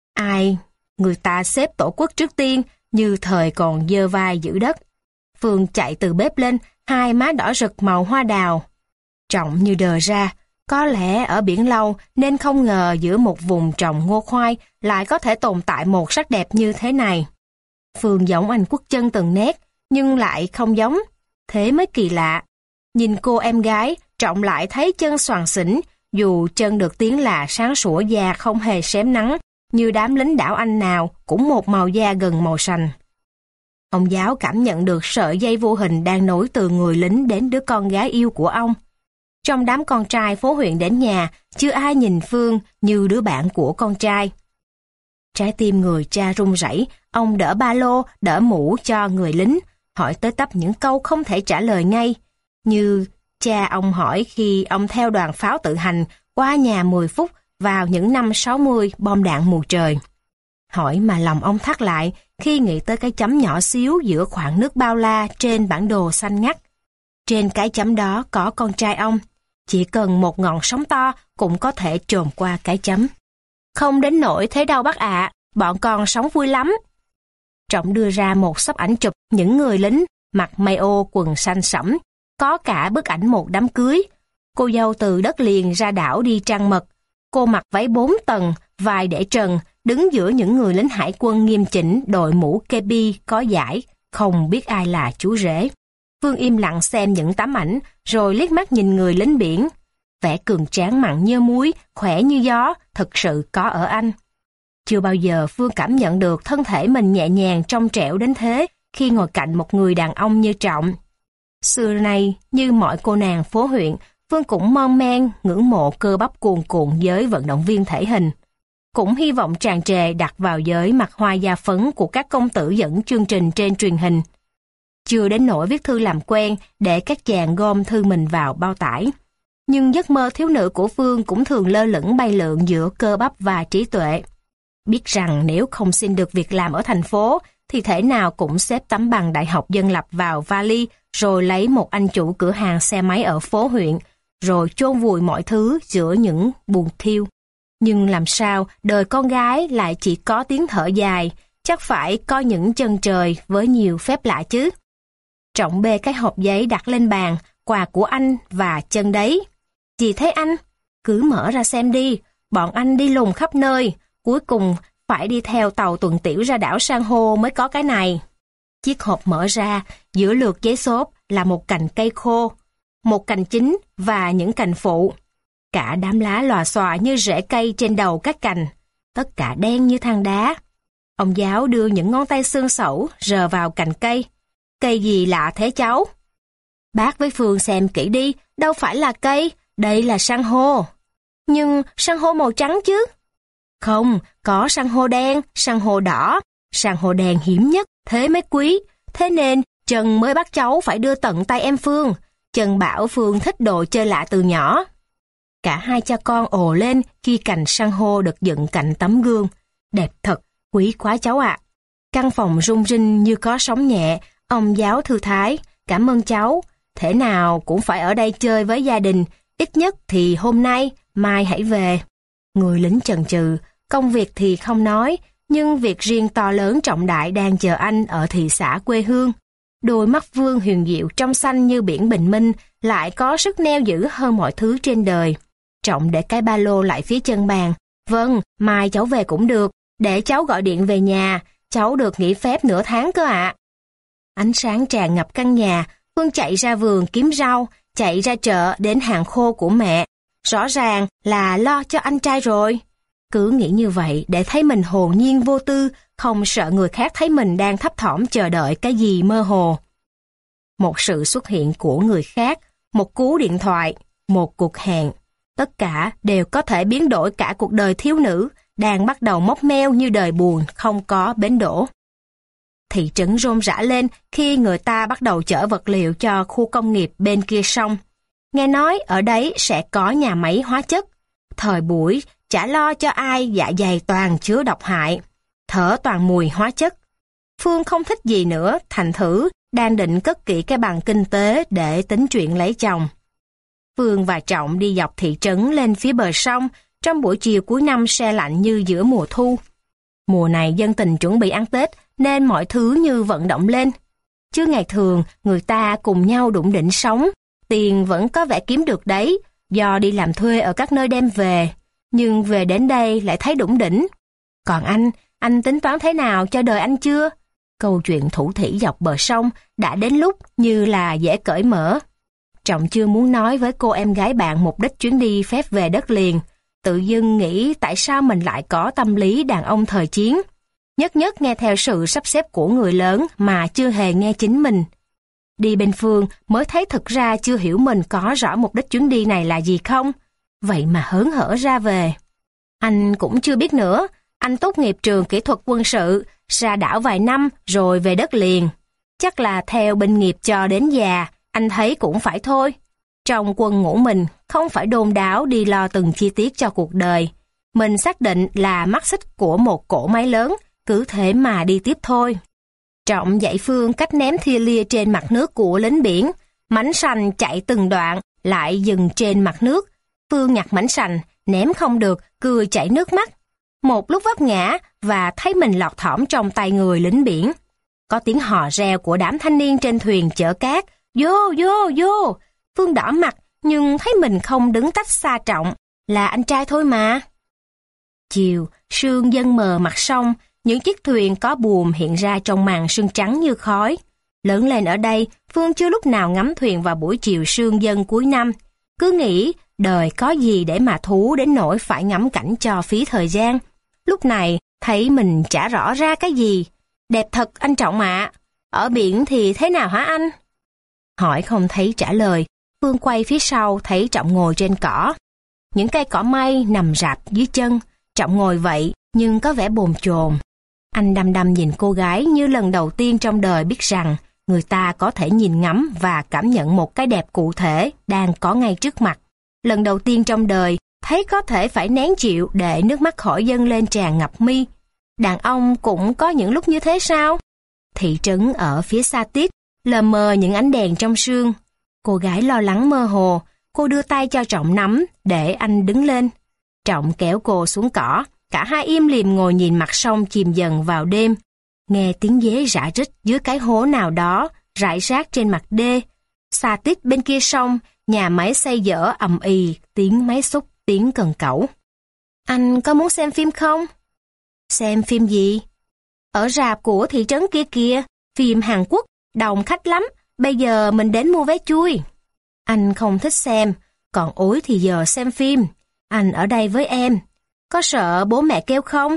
Ai, người ta xếp tổ quốc trước tiên như thời còn giơ vai giữ đất. Phương chạy từ bếp lên, hai má đỏ rực màu hoa đào. Trọng như đờ ra, có lẽ ở biển lâu nên không ngờ giữa một vùng trồng ngô khoai lại có thể tồn tại một sắc đẹp như thế này. Phương giống anh Quốc Chân từng nét, nhưng lại không giống. Thế mới kỳ lạ. Nhìn cô em gái, Trọng lại thấy chân xoàng xỉn, dù chân được tiếng là sáng sủa da không hề xém nắng, như đám lính đảo Anh nào cũng một màu da gần màu sành. Ông giáo cảm nhận được sợi dây vô hình đang nối từ người lính đến đứa con gái yêu của ông. Trong đám con trai phố huyện đến nhà, chưa ai nhìn Phương như đứa bạn của con trai. Trái tim người cha run rẩy, ông đỡ ba lô, đỡ mũ cho người lính, hỏi tới tấp những câu không thể trả lời ngay, như cha ông hỏi khi ông theo đoàn pháo tự hành qua nhà 10 phút vào những năm 60 bom đạn mù trời. Hỏi mà lòng ông thắt lại khi nghĩ tới cái chấm nhỏ xíu giữa khoảng nước bao la trên bản đồ xanh ngắt. Trên cái chấm đó có con trai ông, chỉ cần một ngọn sóng to cũng có thể chồm qua cái chấm. Không đến nỗi thế đâu bác ạ, bọn con sống vui lắm. Trọng đưa ra một xấp ảnh chụp những người lính mặc may ô quần xanh sẫm, có cả bức ảnh một đám cưới. Cô dâu từ đất liền ra đảo đi trăng mật. Cô mặc váy 4 tầng, vai để trần, đứng giữa những người lính hải quân nghiêm chỉnh đội mũ kepi có dải, không biết ai là chú rể. Phương im lặng xem những tấm ảnh, rồi liếc mắt nhìn người lính biển. vẻ cường tráng mặn như muối, khỏe như gió, thực sự có ở anh. Chưa bao giờ Phương cảm nhận được thân thể mình nhẹ nhàng trong trẻo đến thế khi ngồi cạnh một người đàn ông như Trọng. Xưa nay, như mọi cô nàng phố huyện, Phương cũng mon men, ngưỡng mộ cơ bắp cuồn cuộn giới vận động viên thể hình. Cũng hy vọng tràn trề đặt vào giới mặt hoa da phấn của các công tử dẫn chương trình trên truyền hình. Chưa đến nỗi viết thư làm quen để các chàng gom thư mình vào bao tải. Nhưng giấc mơ thiếu nữ của Phương cũng thường lơ lửng bay lượn giữa cơ bắp và trí tuệ. Biết rằng nếu không xin được việc làm ở thành phố, thì thể nào cũng xếp tấm bằng đại học dân lập vào vali, rồi lấy một anh chủ cửa hàng xe máy ở phố huyện, rồi chôn vùi mọi thứ giữa những buồng thiêu. Nhưng làm sao đời con gái lại chỉ có tiếng thở dài, chắc phải có những chân trời với nhiều phép lạ chứ. Trọng bê cái hộp giấy đặt lên bàn, quà của anh và chân đấy. Gì thế anh? Cứ mở ra xem đi, bọn anh đi lùng khắp nơi, cuối cùng phải đi theo tàu tuần tiễu ra đảo san hô mới có cái này. Chiếc hộp mở ra, giữa lượt giấy xốp là một cành cây khô, một cành chính và những cành phụ. Cả đám lá lòa xòa như rễ cây trên đầu các cành, tất cả đen như than đá. Ông giáo đưa những ngón tay xương xẩu rờ vào cành cây. Cây gì lạ thế cháu? Bác với Phương xem kỹ đi, đâu phải là cây, đây là san hô. Nhưng san hô màu trắng chứ? Không, có san hô đen, san hô đỏ. San hô đen hiếm nhất, thế mới quý. Thế nên Trần mới bắt cháu phải đưa tận tay em Phương. Trần bảo Phương thích đồ chơi lạ từ nhỏ. Cả hai cha con ồ lên khi cành san hô được dựng cạnh tấm gương. Đẹp thật, quý quá cháu ạ. Căn phòng rung rinh như có sóng nhẹ. Ông giáo thư thái, cảm ơn cháu. Thể nào cũng phải ở đây chơi với gia đình. Ít nhất thì hôm nay, mai hãy về. Người lính chần chừ, công việc thì không nói, nhưng việc riêng to lớn trọng đại đang chờ anh ở thị xã quê hương. Đôi mắt Vương huyền diệu trong xanh như biển bình minh, lại có sức neo giữ hơn mọi thứ trên đời. Trọng để cái ba lô lại phía chân bàn. Vâng, mai cháu về cũng được, để cháu gọi điện về nhà, cháu được nghỉ phép nửa tháng cơ ạ. Ánh sáng tràn ngập căn nhà, Phương chạy ra vườn kiếm rau, chạy ra chợ đến hàng khô của mẹ. Rõ ràng là lo cho anh trai rồi. Cứ nghĩ như vậy để thấy mình hồn nhiên vô tư, không sợ người khác thấy mình đang thấp thỏm chờ đợi cái gì mơ hồ. Một sự xuất hiện của người khác, một cú điện thoại, một cuộc hẹn. Tất cả đều có thể biến đổi cả cuộc đời thiếu nữ, đang bắt đầu móc meo như đời buồn không có bến đỗ. Thị trấn rôm rã lên khi người ta bắt đầu chở vật liệu cho khu công nghiệp bên kia sông. Nghe nói ở đấy sẽ có nhà máy hóa chất. Thời buổi chả lo cho ai dạ dày toàn chứa độc hại, thở toàn mùi hóa chất. Phương không thích gì nữa, thành thử đang định cất kỹ cái bằng kinh tế để tính chuyện lấy chồng. Phương và Trọng đi dọc thị trấn lên phía bờ sông trong buổi chiều cuối năm se lạnh như giữa mùa thu. Mùa này dân tình chuẩn bị ăn Tết nên mọi thứ như vận động lên. Chứ ngày thường người ta cùng nhau đụng đỉnh sống, tiền vẫn có vẻ kiếm được đấy, do đi làm thuê ở các nơi đem về. Nhưng về đến đây lại thấy đủng đỉnh. Còn anh tính toán thế nào cho đời anh chưa? Câu chuyện thủ thỉ dọc bờ sông đã đến lúc như là dễ cởi mở. Trọng chưa muốn nói với cô em gái bạn mục đích chuyến đi phép về đất liền. Tự dưng nghĩ tại sao mình lại có tâm lý đàn ông thời chiến. Nhất nhất nghe theo sự sắp xếp của người lớn mà chưa hề nghe chính mình. Đi bên Phương mới thấy thực ra chưa hiểu mình có rõ mục đích chuyến đi này là gì không. Vậy mà hớn hở ra về. Anh cũng chưa biết nữa. Anh tốt nghiệp trường kỹ thuật quân sự, ra đảo vài năm rồi về đất liền. Chắc là theo binh nghiệp cho đến già, anh thấy cũng phải thôi. Trong quân ngũ mình không phải đôn đáo đi lo từng chi tiết cho cuộc đời. Mình xác định là mắt xích của một cỗ máy lớn, cứ thế mà đi tiếp thôi. Trọng dạy Phương cách ném thia lia trên mặt nước của lính biển. Mảnh sành chạy từng đoạn, lại dừng trên mặt nước. Phương nhặt mảnh sành, ném không được, cười chảy nước mắt. Một lúc vấp ngã và thấy mình lọt thỏm trong tay người lính biển. Có tiếng hò reo của đám thanh niên trên thuyền chở cát. Vô, vô, vô! Phương đỏ mặt nhưng thấy mình không đứng tách xa Trọng, là anh trai thôi mà. Chiều, sương dâng mờ mặt sông, những chiếc thuyền có buồm hiện ra trong màn sương trắng như khói. Lớn lên ở đây, Phương chưa lúc nào ngắm thuyền vào buổi chiều sương dâng cuối năm. Cứ nghĩ Đời có gì để mà thú đến nỗi phải ngắm cảnh cho phí thời gian. Lúc này, thấy mình chả rõ ra cái gì. Đẹp thật anh Trọng ạ. Ở biển thì thế nào hả anh? Hỏi không thấy trả lời, Phương quay phía sau thấy Trọng ngồi trên cỏ. Những cây cỏ mây nằm rạp dưới chân, Trọng ngồi vậy nhưng có vẻ bồn chồn. Anh đăm đăm nhìn cô gái như lần đầu tiên trong đời biết rằng người ta có thể nhìn ngắm và cảm nhận một cái đẹp cụ thể đang có ngay trước mặt. Lần đầu tiên trong đời thấy có thể phải nén chịu để nước mắt khỏi dâng lên tràn ngập mi. Đàn ông cũng có những lúc như thế sao? Thị trấn ở phía xa tít, lờ mờ những ánh đèn trong sương. Cô gái lo lắng mơ hồ, cô đưa tay cho Trọng nắm để anh đứng lên. Trọng kéo cô xuống cỏ, cả hai im lìm ngồi nhìn mặt sông chìm dần vào đêm. Nghe tiếng dế rã rít dưới cái hố nào đó, rải rác trên mặt đê. Xa tít bên kia sông, nhà máy xây dở ầm ì, tiếng máy xúc, tiếng cần cẩu. Anh có muốn xem phim không? Xem phim gì? Ở rạp của thị trấn kia kìa, phim Hàn Quốc, đông khách lắm, bây giờ mình đến mua vé chui. Anh không thích xem, còn ối thì giờ xem phim. Anh ở đây với em. Có sợ bố mẹ kêu không?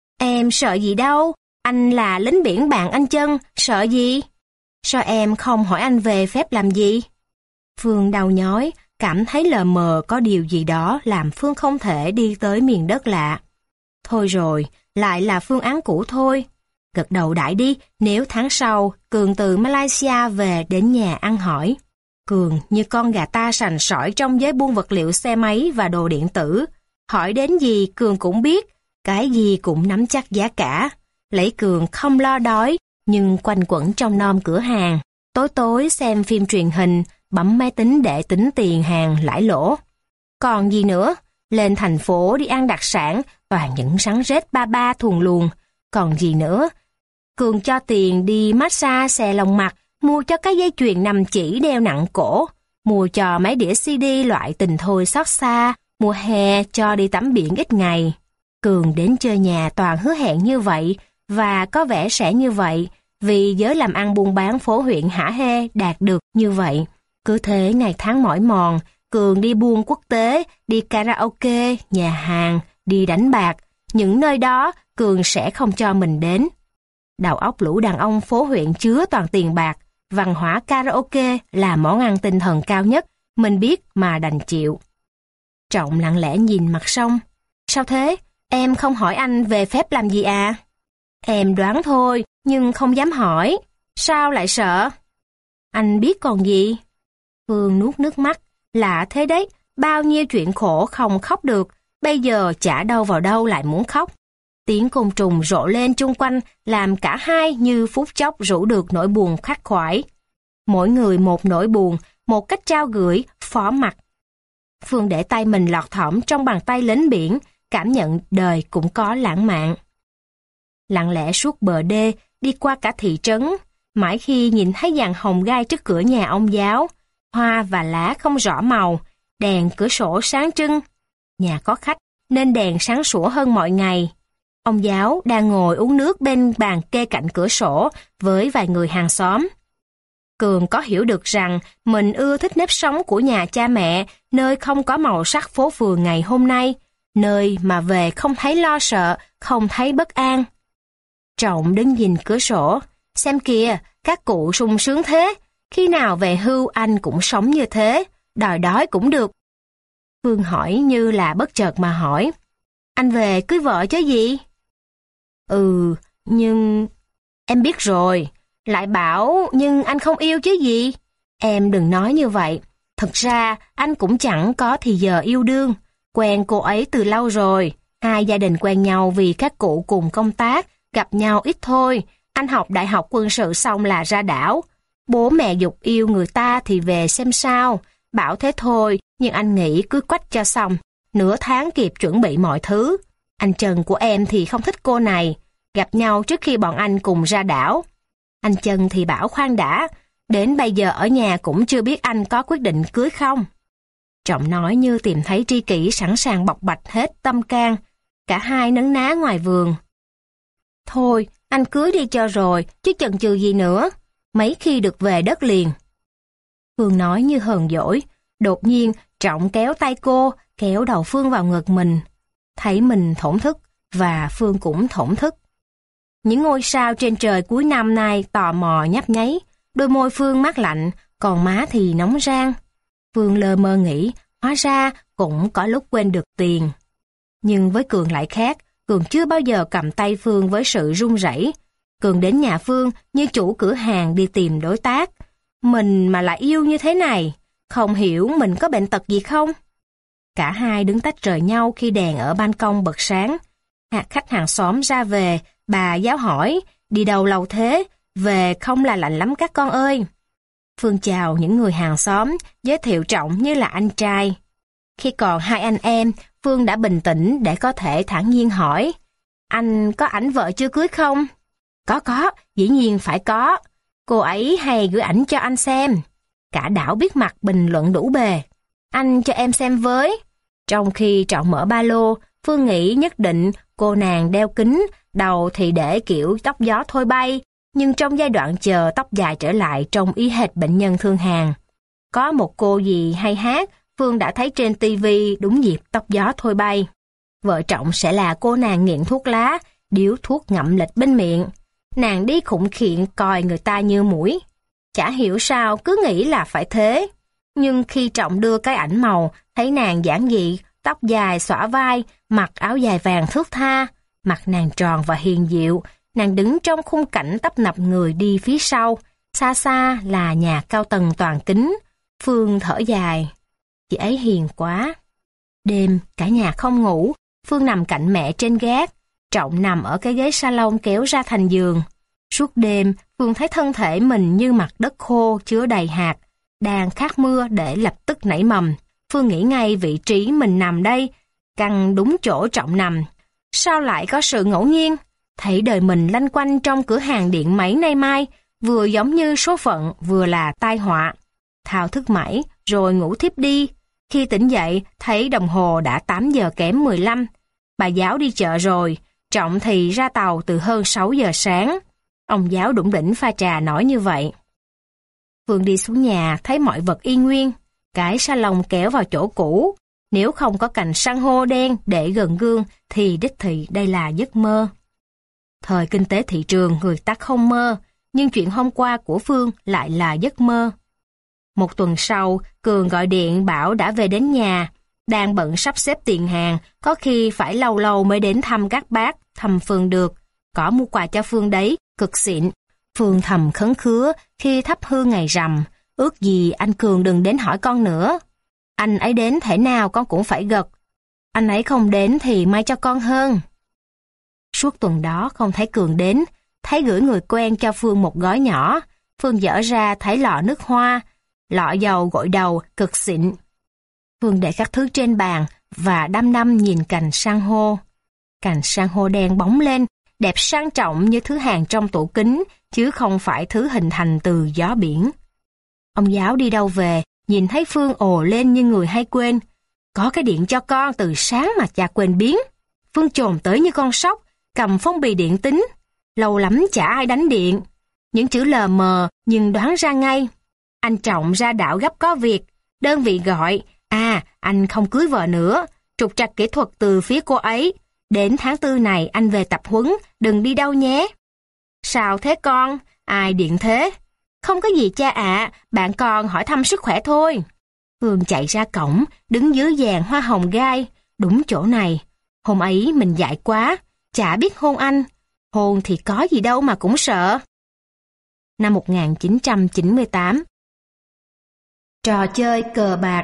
Em sợ gì đâu, anh là lính biển bạn anh Chân, sợ gì? Sao em không hỏi anh về phép làm gì? Phương đau nhói, cảm thấy lờ mờ có điều gì đó làm Phương không thể đi tới miền đất lạ. Thôi rồi, lại là phương án cũ thôi. Gật đầu đại đi, nếu tháng sau Cường từ Malaysia về đến nhà ăn hỏi. Cường như con gà ta sành sỏi trong giới buôn vật liệu xe máy và đồ điện tử. Hỏi đến gì Cường cũng biết, cái gì cũng nắm chắc giá cả. Lấy Cường không lo đói, nhưng quanh quẩn trong nom cửa hàng. Tối tối xem phim truyền hình, bấm máy tính để tính tiền hàng lãi lỗ. Còn gì nữa, lên thành phố đi ăn đặc sản, toàn những rắn rết ba ba thuần luồng. Còn gì nữa, Cường cho tiền đi massage xè lòng mặt, mua cho cái dây chuyền 5 chỉ đeo nặng cổ, mua cho mấy đĩa CD loại Tình Thôi Xót Xa, mùa hè cho đi tắm biển ít ngày. Cường đến chơi nhà toàn hứa hẹn như vậy, và có vẻ sẽ như vậy, vì giới làm ăn buôn bán phố huyện hả hê đạt được như vậy. Cứ thế ngày tháng mỏi mòn, Cường đi buôn quốc tế, đi karaoke, nhà hàng, đi đánh bạc. Những nơi đó Cường sẽ không cho mình đến. Đầu óc lũ đàn ông phố huyện chứa toàn tiền bạc, văn hóa karaoke là món ăn tinh thần cao nhất, mình biết mà đành chịu. Trọng lặng lẽ nhìn mặt sông. Sao thế? Em không hỏi anh về phép làm gì à? Em đoán thôi, nhưng không dám hỏi. Sao lại sợ? Anh biết còn gì? Phương nuốt nước mắt. Lạ thế đấy, bao nhiêu chuyện khổ không khóc được, bây giờ chả đâu vào đâu lại muốn khóc. Tiếng côn trùng rộ lên chung quanh làm cả hai như phút chốc rũ được nỗi buồn khắc khoải. Mỗi người một nỗi buồn, một cách trao gửi, phó mặc. Phương để tay mình lọt thỏm trong bàn tay lính biển, cảm nhận đời cũng có lãng mạn. Lặng lẽ suốt bờ đê, đi qua cả thị trấn, mãi khi nhìn thấy dàn hồng gai trước cửa nhà ông giáo, hoa và lá không rõ màu, đèn cửa sổ sáng trưng. Nhà có khách nên đèn sáng sủa hơn mọi ngày. Ông giáo đang ngồi uống nước bên bàn kê cạnh cửa sổ với vài người hàng xóm. Cường có hiểu được rằng mình ưa thích nếp sống của nhà cha mẹ, nơi không có màu sắc phố phường ngày hôm nay, nơi mà về không thấy lo sợ, không thấy bất an. Trọng đứng nhìn cửa sổ, xem kìa, các cụ sung sướng thế, khi nào về hưu anh cũng sống như thế, đòi đói cũng được. Phương hỏi như là bất chợt mà hỏi, anh về cưới vợ chứ gì? Nhưng... Em biết rồi, lại bảo nhưng anh không yêu chứ gì? Em đừng nói như vậy, thật ra anh cũng chẳng có thì giờ yêu đương, quen cô ấy từ lâu rồi, hai gia đình quen nhau vì các cụ cùng công tác, gặp nhau ít thôi, anh học đại học quân sự xong là ra đảo. Bố mẹ giục yêu người ta thì về xem sao, bảo thế thôi, nhưng anh nghĩ cứ quách cho xong, nửa tháng kịp chuẩn bị mọi thứ. Anh Trần của em thì không thích cô này, gặp nhau trước khi bọn anh cùng ra đảo. Anh Trần thì bảo khoan đã, đến bây giờ ở nhà cũng chưa biết anh có quyết định cưới không. Trọng nói như tìm thấy tri kỷ sẵn sàng bộc bạch hết tâm can, cả hai nấn ná ngoài vườn. Thôi, anh cưới đi cho rồi, chứ chần chừ gì nữa, mấy khi được về đất liền. Phương nói như hờn dỗi, Đột nhiên, Trọng kéo tay cô, kéo đầu Phương vào ngực mình. Thấy mình thổn thức, và Phương cũng thổn thức. Những ngôi sao trên trời cuối năm nay tò mò nhấp nháy, đôi môi Phương mát lạnh, còn má thì nóng rang. Phương lơ mơ nghĩ, hóa ra cũng có lúc quên được tiền. Nhưng với Cường lại khác, Cường chưa bao giờ cầm tay Phương với sự run rẩy. Cường đến nhà Phương như chủ cửa hàng đi tìm đối tác. Mình mà lại yêu như thế này, không hiểu mình có bệnh tật gì không? Cả hai đứng tách rời nhau khi đèn ở ban công bật sáng. Khách hàng xóm ra về, bà giáo hỏi, đi đâu lâu thế, về không là lạnh lắm các con ơi. Phương chào những người hàng xóm, giới thiệu Trọng như là anh trai. Khi còn hai anh em, Phương đã bình tĩnh để có thể thản nhiên hỏi, anh có ảnh vợ chưa cưới không? Có, dĩ nhiên phải có. Cô ấy hay gửi ảnh cho anh xem. Cả đảo biết mặt bình luận đủ bề. Anh cho em xem với. Trong khi Trọng mở ba lô, Phương nghĩ nhất định cô nàng đeo kính, đầu thì để kiểu tóc gió thôi bay, nhưng trong giai đoạn chờ tóc dài trở lại trông y hệt bệnh nhân thương hàn. Có một cô gì hay hát, Phương đã thấy trên tivi đúng dịp tóc gió thôi bay. Vợ Trọng sẽ là cô nàng nghiện thuốc lá, điếu thuốc ngậm lịch bên miệng. Nàng đi khụng khiện coi người ta như muỗi. Chả hiểu sao cứ nghĩ là phải thế. Nhưng khi Trọng đưa cái ảnh màu, thấy nàng giản dị, tóc dài xõa vai, mặc áo dài vàng thướt tha, mặt nàng tròn và hiền diệu, nàng đứng trong khung cảnh tấp nập người đi phía sau, xa xa là nhà cao tầng toàn kính. Phương thở dài, chị ấy hiền quá. Đêm, cả nhà không ngủ, Phương nằm cạnh mẹ trên gác, Trọng nằm ở cái ghế salon kéo ra thành giường. Suốt đêm, Phương thấy thân thể mình như mặt đất khô chứa đầy hạt, đang khát mưa để lập tức nảy mầm. Phương nghĩ ngay vị trí mình nằm đây, căn đúng chỗ Trọng nằm. Sao lại có sự ngẫu nhiên? Thấy đời mình lanh quanh trong cửa hàng điện máy nay mai, vừa giống như số phận, vừa là tai họa. Thao thức mãi, rồi ngủ thiếp đi. Khi tỉnh dậy, thấy đồng hồ đã 8 giờ kém 15. Bà giáo đi chợ rồi, Trọng thì ra tàu từ hơn 6 giờ sáng. Ông giáo đủng đỉnh pha trà nói như vậy. Phương đi xuống nhà, thấy mọi vật y nguyên. Cái salon kéo vào chỗ cũ. Nếu không có cành san hô đen để gần gương, thì đích thị đây là giấc mơ. Thời kinh tế thị trường người ta không mơ, nhưng chuyện hôm qua của Phương lại là giấc mơ. Một tuần sau, Cường gọi điện bảo đã về đến nhà. Đang bận sắp xếp tiền hàng, có khi phải lâu lâu mới đến thăm các bác, thăm Phương được. Có mua quà cho Phương đấy, cực xịn. Phương thầm khấn khứa khi thắp hương ngày rằm, ước gì anh Cường đừng đến hỏi con nữa. Anh ấy đến thể nào con cũng phải gật. Anh ấy không đến thì may cho con hơn. Suốt tuần đó không thấy Cường đến, thấy gửi người quen cho Phương một gói nhỏ. Phương dở ra thấy lọ nước hoa, lọ dầu gội đầu cực xịn. Phương để các thứ trên bàn và đăm đăm nhìn cành san hô. Cành san hô đen bóng lên, đẹp sang trọng như thứ hàng trong tủ kính, chứ không phải thứ hình thành từ gió biển. Ông giáo đi đâu về, nhìn thấy Phương ồ lên như người hay quên. Có cái điện cho con từ sáng mà cha quên biến. Phương chồm tới như con sóc, cầm phong bì điện tính. Lâu lắm chả ai đánh điện. Những chữ lờ mờ nhưng đoán ra ngay. Anh Trọng ra đảo gấp có việc. Đơn vị gọi, anh không cưới vợ nữa. Trục trặc kỹ thuật từ phía cô ấy. Đến tháng 4 này anh về tập huấn, đừng đi đâu nhé. Sao thế con? Ai điện thế? Không có gì cha ạ, bạn con hỏi thăm sức khỏe thôi. Phương chạy ra cổng, đứng dưới giàn hoa hồng gai, đúng chỗ này. Hôm ấy mình dại quá, chả biết hôn anh. Hôn thì có gì đâu mà cũng sợ. Năm 1998. Trò chơi cờ bạc.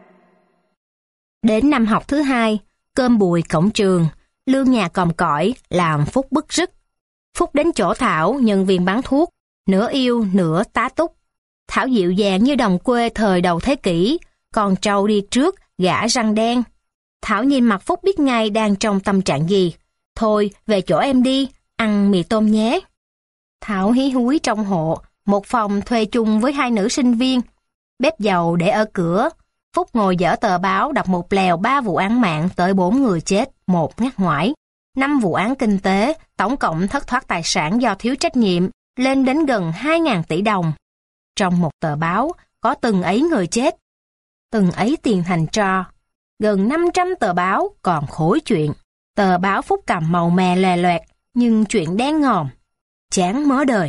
Đến năm học thứ 2, cơm bùi cổng trường, lương nhà còm cõi làm Phúc bứt rứt. Phúc đến chỗ Thảo, nhân viên bán thuốc, nửa yêu nửa tá túc. Thảo dịu dàng như đồng quê thời đầu thế kỷ, con trâu đi trước, gã răng đen. Thảo nhìn mặt Phúc biết ngay đang trong tâm trạng gì. Thôi, về chỗ em đi, ăn mì tôm nhé. Thảo hí húi trong hộ, một phòng thuê chung với 2 nữ sinh viên. Bếp dầu để ở cửa. Phúc ngồi dở tờ báo đọc một lèo 3 vụ án mạng tới 4 người chết, 1 ngắt ngoải. 5 vụ án kinh tế, tổng cộng thất thoát tài sản do thiếu trách nhiệm, lên đến gần 2.000 tỷ đồng. Trong một tờ báo, có từng ấy người chết. Từng ấy tiền thành tro. Gần 500 tờ báo còn khối chuyện. Tờ báo Phúc cầm màu mè lè loẹt, nhưng chuyện đen ngòm. Chán mớ đời.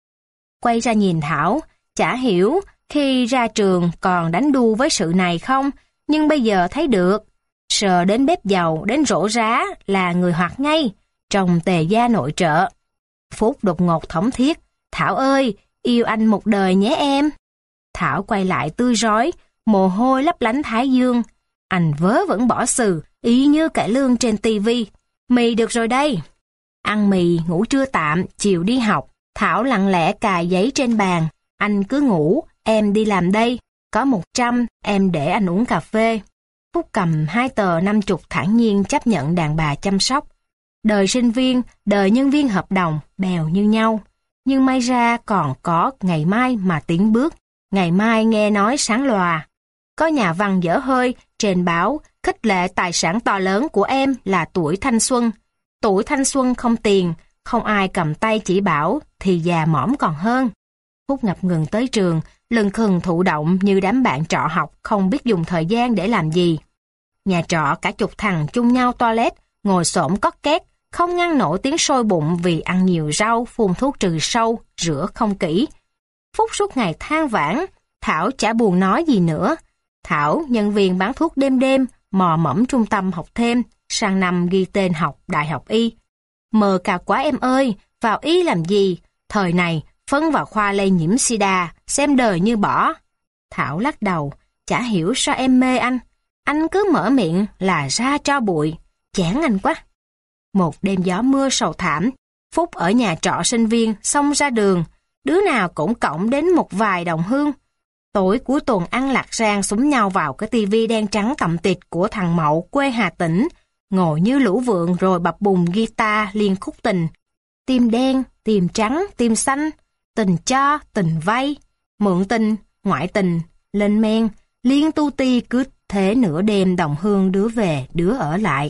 Quay ra nhìn Thảo, chả hiểu khi ra trường còn đánh đu với sự này không, nhưng bây giờ thấy được. Sờ đến bếp dầu, đến rổ rá là người hoạt ngay, trồng tề gia nội trợ. Phúc đột ngột thống thiết, Thảo ơi, yêu anh một đời nhé em. Thảo quay lại tươi rói, mồ hôi lấp lánh thái dương. Anh vớ vẩn bỏ sừ, y như cải lương trên tivi. Mì được rồi đây. Ăn mì, ngủ trưa tạm, chiều đi học. Thảo lặng lẽ cài giấy trên bàn. Anh cứ ngủ, em đi làm đây. Có 100, em để anh uống cà phê. Phúc cầm 2 tờ 50 thản nhiên chấp nhận đàn bà chăm sóc. Đời sinh viên, đời nhân viên hợp đồng, bèo như nhau. Nhưng may ra còn có ngày mai mà tiến bước. Ngày mai nghe nói sáng lòa. Có nhà văn dở hơi, trên báo, khích lệ tài sản to lớn của em là tuổi thanh xuân. Tuổi thanh xuân không tiền, không ai cầm tay chỉ bảo, thì già mõm còn hơn. Phúc ngập ngừng tới trường, lưng khừng thụ động như đám bạn trọ học không biết dùng thời gian để làm gì. Nhà trọ cả chục thằng chung nhau toilet, ngồi xổm cót két, không ngăn nổi tiếng sôi bụng vì ăn nhiều rau, phun thuốc trừ sâu, rửa không kỹ. Phúc suốt ngày than vãn, Thảo chả buồn nói gì nữa. Thảo, nhân viên bán thuốc đêm đêm, mò mẫm trung tâm học thêm, sang năm ghi tên học đại học y. Mờ cà quá em ơi, vào y làm gì? Thời này, phân vào khoa lây nhiễm sida, xem đời như bỏ. Thảo lắc đầu, chả hiểu sao em mê anh. Anh cứ mở miệng là ra tro bụi, chán anh quá. Một đêm gió mưa sầu thảm, Phúc ở nhà trọ sinh viên xông ra đường, đứa nào cũng cộng đến một vài đồng hương. Tối cuối tuần ăn lạc rang xúm nhau vào cái tivi đen trắng cặm tịt của thằng Mậu quê Hà Tĩnh, ngồi như lũ vượn rồi bập bùng guitar liên khúc tình. Tim đen, tim trắng, tim xanh, tình cho, tình vay, mượn tình, ngoại tình, lên men, liên tu ti cứ thế nửa đêm đồng hương đứa về, đứa ở lại.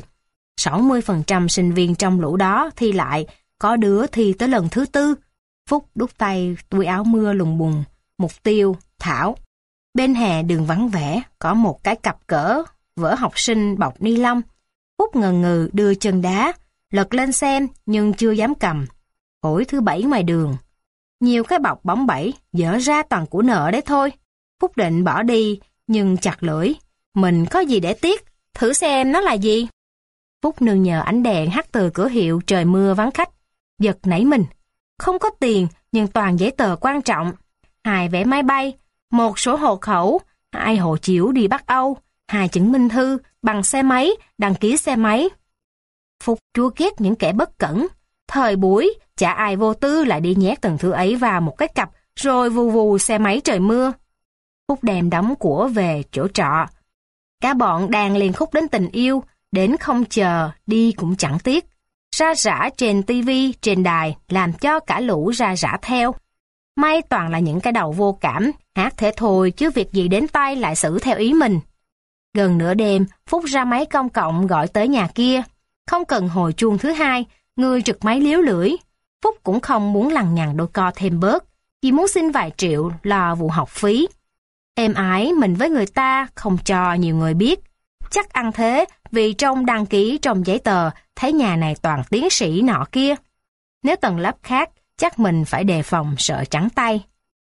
60% sinh viên trong lũ đó thi lại, có đứa thi tới lần thứ 4. Phúc đút tay túi áo mưa lùng bùng, mục tiêu, Thảo. Bên hè đường vắng vẻ, có một cái cặp cỡ, vở học sinh bọc ni lông. Phúc ngần ngừ đưa chân đá, lật lên xem nhưng chưa dám cầm. Hồi thứ 7 ngoài đường. Nhiều cái bọc bóng bẩy, dở ra toàn của nợ đấy thôi. Phúc định bỏ đi, nhưng chặt lưỡi. Mình có gì để tiếc, thử xem nó là gì. Phúc nương nhờ ánh đèn hắt từ cửa hiệu trời mưa vắng khách. Giật nảy mình. Không có tiền, nhưng toàn giấy tờ quan trọng. 2 vé máy bay, 1 sổ hộ khẩu, 2 hộ chiếu đi Bắc Âu, 2 chứng minh thư, bằng xe máy, đăng ký xe máy. Phúc chua ghét những kẻ bất cẩn. Thời buổi, chả ai vô tư lại đi nhét từng thứ ấy vào một cái cặp, rồi vù vù xe máy trời mưa. Phúc đem đóng của về chỗ trọ. Cả bọn đàn liền khúc đến tình yêu, đến không chờ, đi cũng chẳng tiếc. Ra rã trên tivi, trên đài, làm cho cả lũ ra rã theo. May toàn là những cái đầu vô cảm, hát thế thôi chứ việc gì đến tay lại xử theo ý mình. Gần nửa đêm, Phúc ra máy công cộng gọi tới nhà kia. Không cần hồi chuông thứ 2, người trực máy liếu lưỡi. Phúc cũng không muốn lằng nhằng đôi co thêm bớt, chỉ muốn xin vài triệu lo vụ học phí. Êm ái mình với người ta không cho nhiều người biết. Chắc ăn thế vì trong đăng ký trong giấy tờ thấy nhà này toàn tiến sĩ nọ kia. Nếu tầng lớp khác, chắc mình phải đề phòng sợ trắng tay.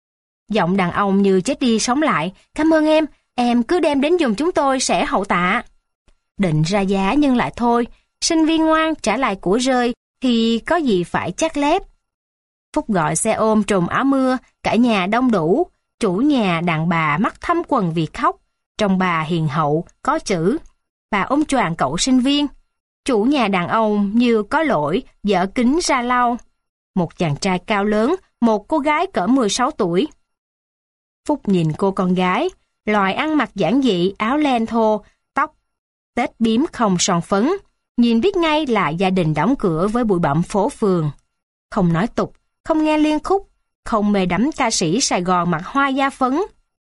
Giọng đàn ông như chết đi sống lại. Cảm ơn em cứ đem đến giùm chúng tôi sẽ hậu tạ. Định ra giá nhưng lại thôi. Sinh viên ngoan trả lại của rơi thì có gì phải chắc lép. Phúc gọi xe ôm trùm áo mưa, cả nhà đông đủ. Chủ nhà đàn bà mắt thâm quần vì khóc. Trong bà hiền hậu, có chữ. Bà ôm choàng cậu sinh viên. Chủ nhà đàn ông như có lỗi, dở kính ra lau. Một chàng trai cao lớn, một cô gái cỡ 16 tuổi. Phúc nhìn cô con gái, loài ăn mặc giản dị, áo len thô, tóc, tết bím không son phấn. Nhìn biết ngay là gia đình đóng cửa với bụi bặm phố phường. Không nói tục, không nghe liên khúc, không mê đắm ca sĩ Sài Gòn mặc hoa da phấn.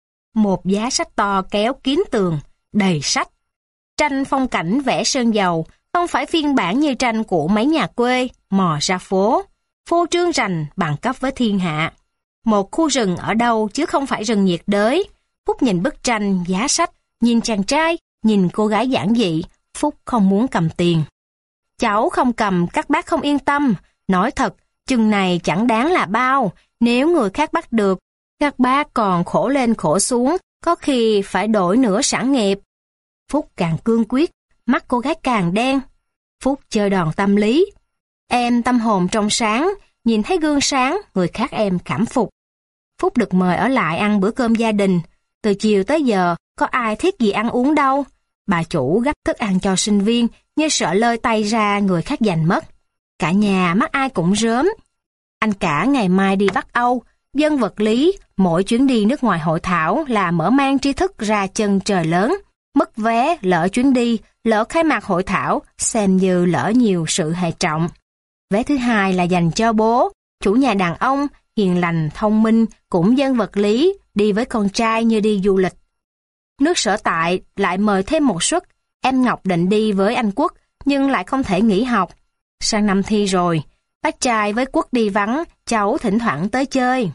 Một giá sách to kéo kín tường, đầy sách. Tranh phong cảnh vẽ sơn dầu, không phải phiên bản như tranh của mấy nhà quê, mò ra phố. Phô trương rành bằng cấp với thiên hạ. Một khu rừng ở đâu chứ không phải rừng nhiệt đới. Phúc nhìn bức tranh, giá sách, Nhìn chàng trai, nhìn cô gái giản dị, Phúc không muốn cầm tiền. Cháu không cầm các bác không yên tâm. Nói thật, chừng này chẳng đáng là bao. Nếu người khác bắt được, các bác còn khổ lên khổ xuống, có khi phải đổi nửa sản nghiệp. Phúc càng cương quyết, mắt cô gái càng đen. Phúc chơi đòn tâm lý. Em tâm hồn trong sáng, nhìn thấy gương sáng, người khác em cảm phục. Phúc được mời ở lại ăn bữa cơm gia đình. Từ chiều tới giờ, có ai thiết gì ăn uống đâu. Bà chủ gấp thức ăn cho sinh viên, như sợ lơi tay ra người khác giành mất. Cả nhà mắt ai cũng rớm. Anh cả ngày mai đi Bắc Âu, dân vật lý, mỗi chuyến đi nước ngoài hội thảo là mở mang tri thức ra chân trời lớn. Mất vé, lỡ chuyến đi, lỡ khai mạc hội thảo, xem như lỡ nhiều sự hệ trọng. Vé thứ hai là dành cho bố, chủ nhà đàn ông, hiền lành, thông minh, cũng dân vật lý, đi với con trai như đi du lịch. Nước sở tại lại mời thêm một suất, em Ngọc định đi với anh Quốc, nhưng lại không thể nghỉ học. Sang năm thi rồi, bác trai với Quốc đi vắng, cháu thỉnh thoảng tới chơi.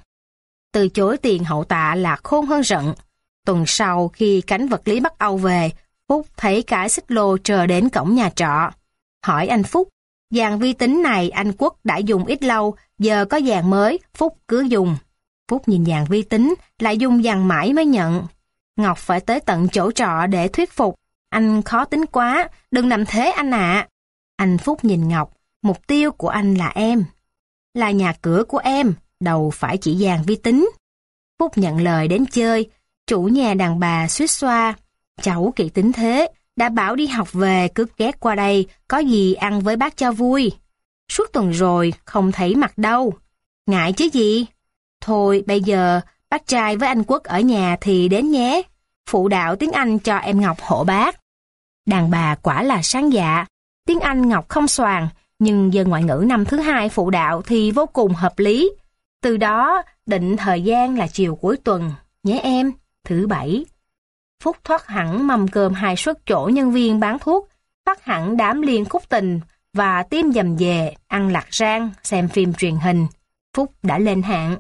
Từ chối tiền hậu tạ là khôn hơn giận. Tuần sau khi cánh vật lý Bắc Âu về, Phúc thấy cái xích lô chờ đến cổng nhà trọ. Hỏi anh Phúc, dàn vi tính này anh Quốc đã dùng ít lâu, giờ có dàn mới, Phúc cứ dùng. Phúc nhìn dàn vi tính, lại dùng dàn mãi mới nhận. Ngọc phải tới tận chỗ trọ để thuyết phục. Anh khó tính quá, đừng làm thế anh ạ. Anh Phúc nhìn Ngọc, mục tiêu của anh là em. Là nhà cửa của em, đâu phải chỉ dàn vi tính. Phúc nhận lời đến chơi, chủ nhà đàn bà suýt xoa. Cháu kỹ tính thế, đã bảo đi học về cứ ghé qua đây, có gì ăn với bác cho vui. Suốt tuần rồi, không thấy mặt đâu. Ngại chứ gì? Thôi bây giờ, bác trai với anh Quốc ở nhà thì đến nhé. Phụ đạo tiếng Anh cho em Ngọc hộ bác. Đàn bà quả là sáng dạ. Tiếng Anh Ngọc không xoàng, nhưng giờ ngoại ngữ năm thứ hai phụ đạo thì vô cùng hợp lý. Từ đó, định thời gian là chiều cuối tuần, nhé em, thứ bảy. Phúc thoát hẳn mâm cơm 2 suất chỗ nhân viên bán thuốc, thoát hẳn đám liên khúc tình và tim dầm về, ăn lạc rang, xem phim truyền hình. Phúc đã lên hạng.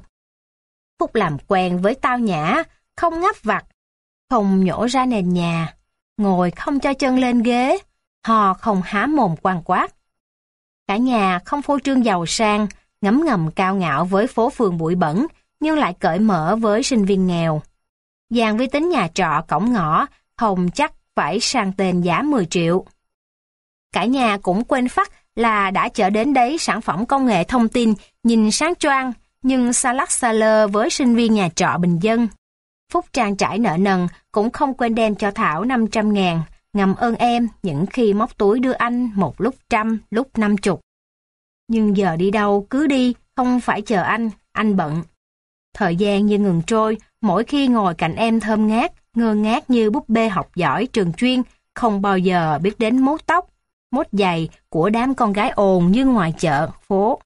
Phúc làm quen với tao nhã, không ngáp vặt, không nhổ ra nền nhà, ngồi không cho chân lên ghế, hò không há mồm quang quát. Cả nhà không phô trương giàu sang, ngấm ngầm cao ngạo với phố phường bụi bẩn, nhưng lại cởi mở với sinh viên nghèo. Dàn vi tính nhà trọ cổng ngõ, Hồng chắc phải sang tên giá 10 triệu. Cả nhà cũng quên phắt là đã chở đến đấy sản phẩm công nghệ thông tin, nhìn sáng choang, nhưng xa lắc xa lơ với sinh viên nhà trọ bình dân. Phúc trang trải nợ nần, cũng không quên đem cho Thảo 500.000, ngầm ơn em những khi móc túi đưa anh một lúc 100, lúc 50. Nhưng giờ đi đâu cứ đi, không phải chờ anh bận. Thời gian như ngừng trôi, mỗi khi ngồi cạnh em thơm ngát, ngơ ngác như búp bê học giỏi trường chuyên, không bao giờ biết đến mốt tóc, mốt giày của đám con gái ồn như ngoài chợ, phố.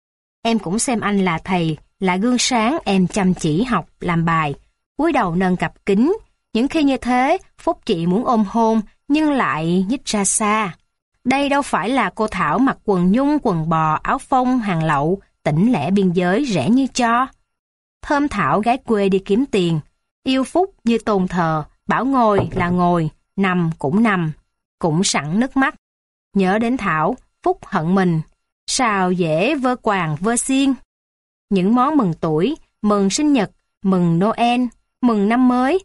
Em cũng xem anh là thầy, là gương sáng em chăm chỉ học, làm bài, cúi đầu nâng cặp kính. Những khi như thế, Phúc chị muốn ôm hôn, nhưng lại nhích ra xa. Đây đâu phải là cô Thảo mặc quần nhung, quần bò, áo phông, hàng lậu, tỉnh lẻ biên giới rẻ như cho. Thơm Thảo gái quê đi kiếm tiền, yêu Phúc như tôn thờ, bảo ngồi là ngồi, nằm, cũng sẵn nước mắt. Nhớ đến Thảo, Phúc hận mình, sao dễ vơ quàng vơ xiên. Những món mừng tuổi, mừng sinh nhật, mừng Noel, mừng năm mới,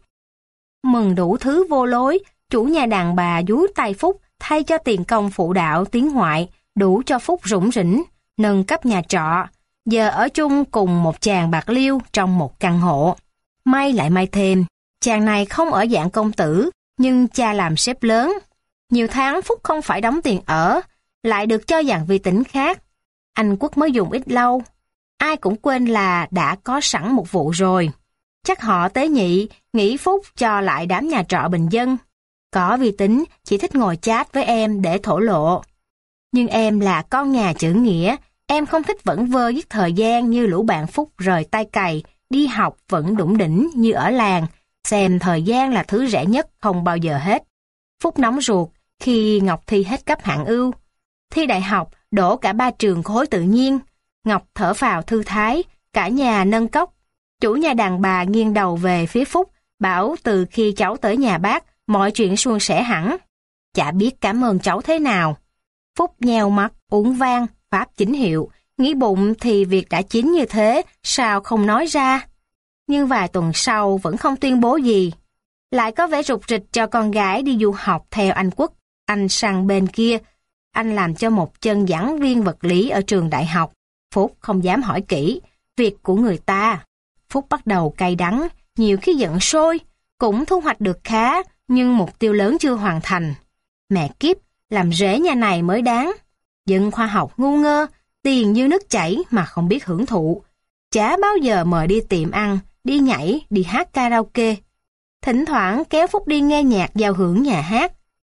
mừng đủ thứ vô lối, chủ nhà đàn bà dúi tay Phúc thay cho tiền công phụ đạo tiếng Ngoại, đủ cho Phúc rủng rỉnh, nâng cấp nhà trọ, giờ ở chung cùng một chàng bạc liêu trong một căn hộ. May lại may thêm, chàng này không ở dạng công tử, nhưng cha làm sếp lớn. Nhiều tháng Phúc không phải đóng tiền ở, lại được cho dàn vi tính khác. Anh Quốc mới dùng ít lâu. Ai cũng quên là đã có sẵn một vụ rồi. Chắc họ tế nhị, nghĩ Phúc cho lại đám nhà trọ bình dân. Có vi tính, chỉ thích ngồi chat với em để thổ lộ. Nhưng em là con nhà chữ nghĩa, em không thích vẩn vơ giết thời gian như lũ bạn Phúc rời tay cày, đi học vẫn đủng đỉnh như ở làng, xem thời gian là thứ rẻ nhất không bao giờ hết. Phúc nóng ruột khi Ngọc thi hết cấp hạng ưu. Thi đại học, đổ cả 3 trường khối tự nhiên. Ngọc thở phào thư thái, cả nhà nâng cốc. Chủ nhà đàn bà nghiêng đầu về phía Phúc, bảo từ khi cháu tới nhà bác, mọi chuyện suôn sẻ hẳn. Chả biết cảm ơn cháu thế nào. Phúc nheo mắt, uống vang, pháp chính hiệu, nghĩ bụng thì việc đã chín như thế, sao không nói ra. Nhưng vài tuần sau vẫn không tuyên bố gì. Lại có vẻ rục rịch cho con gái đi du học theo anh Quốc. Anh sang bên kia, anh làm cho một chân giảng viên vật lý ở trường đại học. Phúc không dám hỏi kỹ, việc của người ta. Phúc bắt đầu cay đắng, nhiều khi giận sôi, cũng thu hoạch được khá, nhưng mục tiêu lớn chưa hoàn thành. Mẹ kiếp, làm rễ nhà này mới đáng. Dân khoa học ngu ngơ, tiền như nước chảy mà không biết hưởng thụ. Chả bao giờ mời đi tiệm ăn, đi nhảy, đi hát karaoke. Thỉnh thoảng kéo Phúc đi nghe nhạc giao hưởng nhà hát.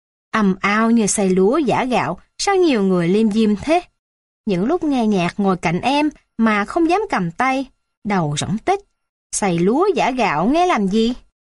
Ầm ao như xay lúa giã gạo, sao nhiều người liêm diêm thế? Những lúc nghe nhạc ngồi cạnh em mà không dám cầm tay, đầu rỗng tích. Xay lúa giã gạo nghe làm gì?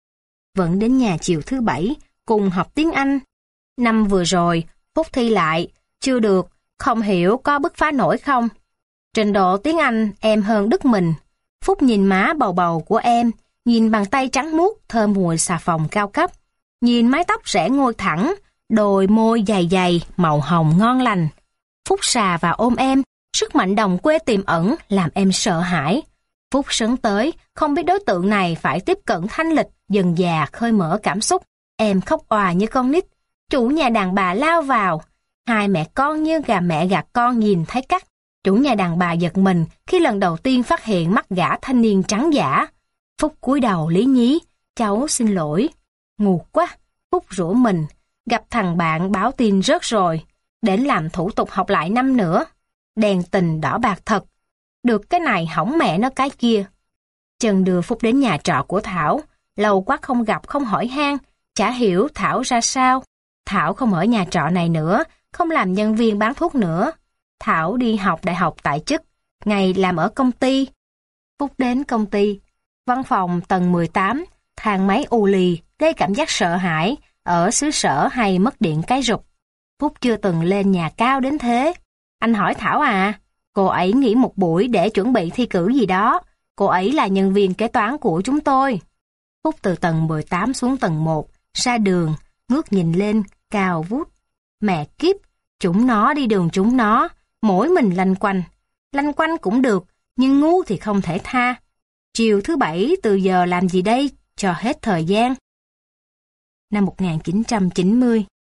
Vẫn đến nhà chiều thứ Bảy, cùng học tiếng Anh. Năm vừa rồi, Phúc thi lại, chưa được, không hiểu có bứt phá nổi không. Trình độ tiếng Anh em hơn Đức mình. Phúc nhìn má bầu bầu của em, nhìn bàn tay trắng muốt thơm mùi xà phòng cao cấp, nhìn mái tóc rẽ ngôi thẳng, đôi môi dày dày, màu hồng ngon lành. Phúc xà vào ôm em, sức mạnh đồng quê tiềm ẩn làm em sợ hãi. Phúc sấn tới, không biết đối tượng này phải tiếp cận thanh lịch, dần dà khơi mở cảm xúc. Em khóc òa như con nít. Chủ nhà đàn bà lao vào. Hai mẹ con như gà mẹ gà con nhìn thấy cắt. Chủ nhà đàn bà giật mình khi lần đầu tiên phát hiện mắt gã thanh niên trắng giả. Phúc cúi đầu lý nhí, cháu xin lỗi. Ngu quá, Phúc rủa mình. Gặp thằng bạn báo tin rớt rồi. Đến làm thủ tục học lại năm nữa. Đèn tình đỏ bạc thật. Được cái này hỏng mẹ nó cái kia. Trần đưa Phúc đến nhà trọ của Thảo. Lâu quá không gặp không hỏi han. Chả hiểu Thảo ra sao. Thảo không ở nhà trọ này nữa. Không làm nhân viên bán thuốc nữa. Thảo đi học đại học tại chức. Ngày làm ở công ty. Phúc đến công ty. Văn phòng tầng 18. Thang máy u lì. Gây cảm giác sợ hãi. Ở xứ sở hay mất điện cái rụp. Phúc chưa từng lên nhà cao đến thế. Anh hỏi Thảo à. Cô ấy nghỉ một buổi để chuẩn bị thi cử gì đó. Cô ấy là nhân viên kế toán của chúng tôi. Phúc từ tầng 18 xuống tầng 1, ra đường, ngước nhìn lên, cao vút. Mẹ kiếp, chúng nó đi đường chúng nó, mỗi mình lanh quanh. Lanh quanh cũng được, nhưng ngu thì không thể tha. Chiều thứ Bảy từ giờ làm gì đây, cho hết thời gian. Năm 1990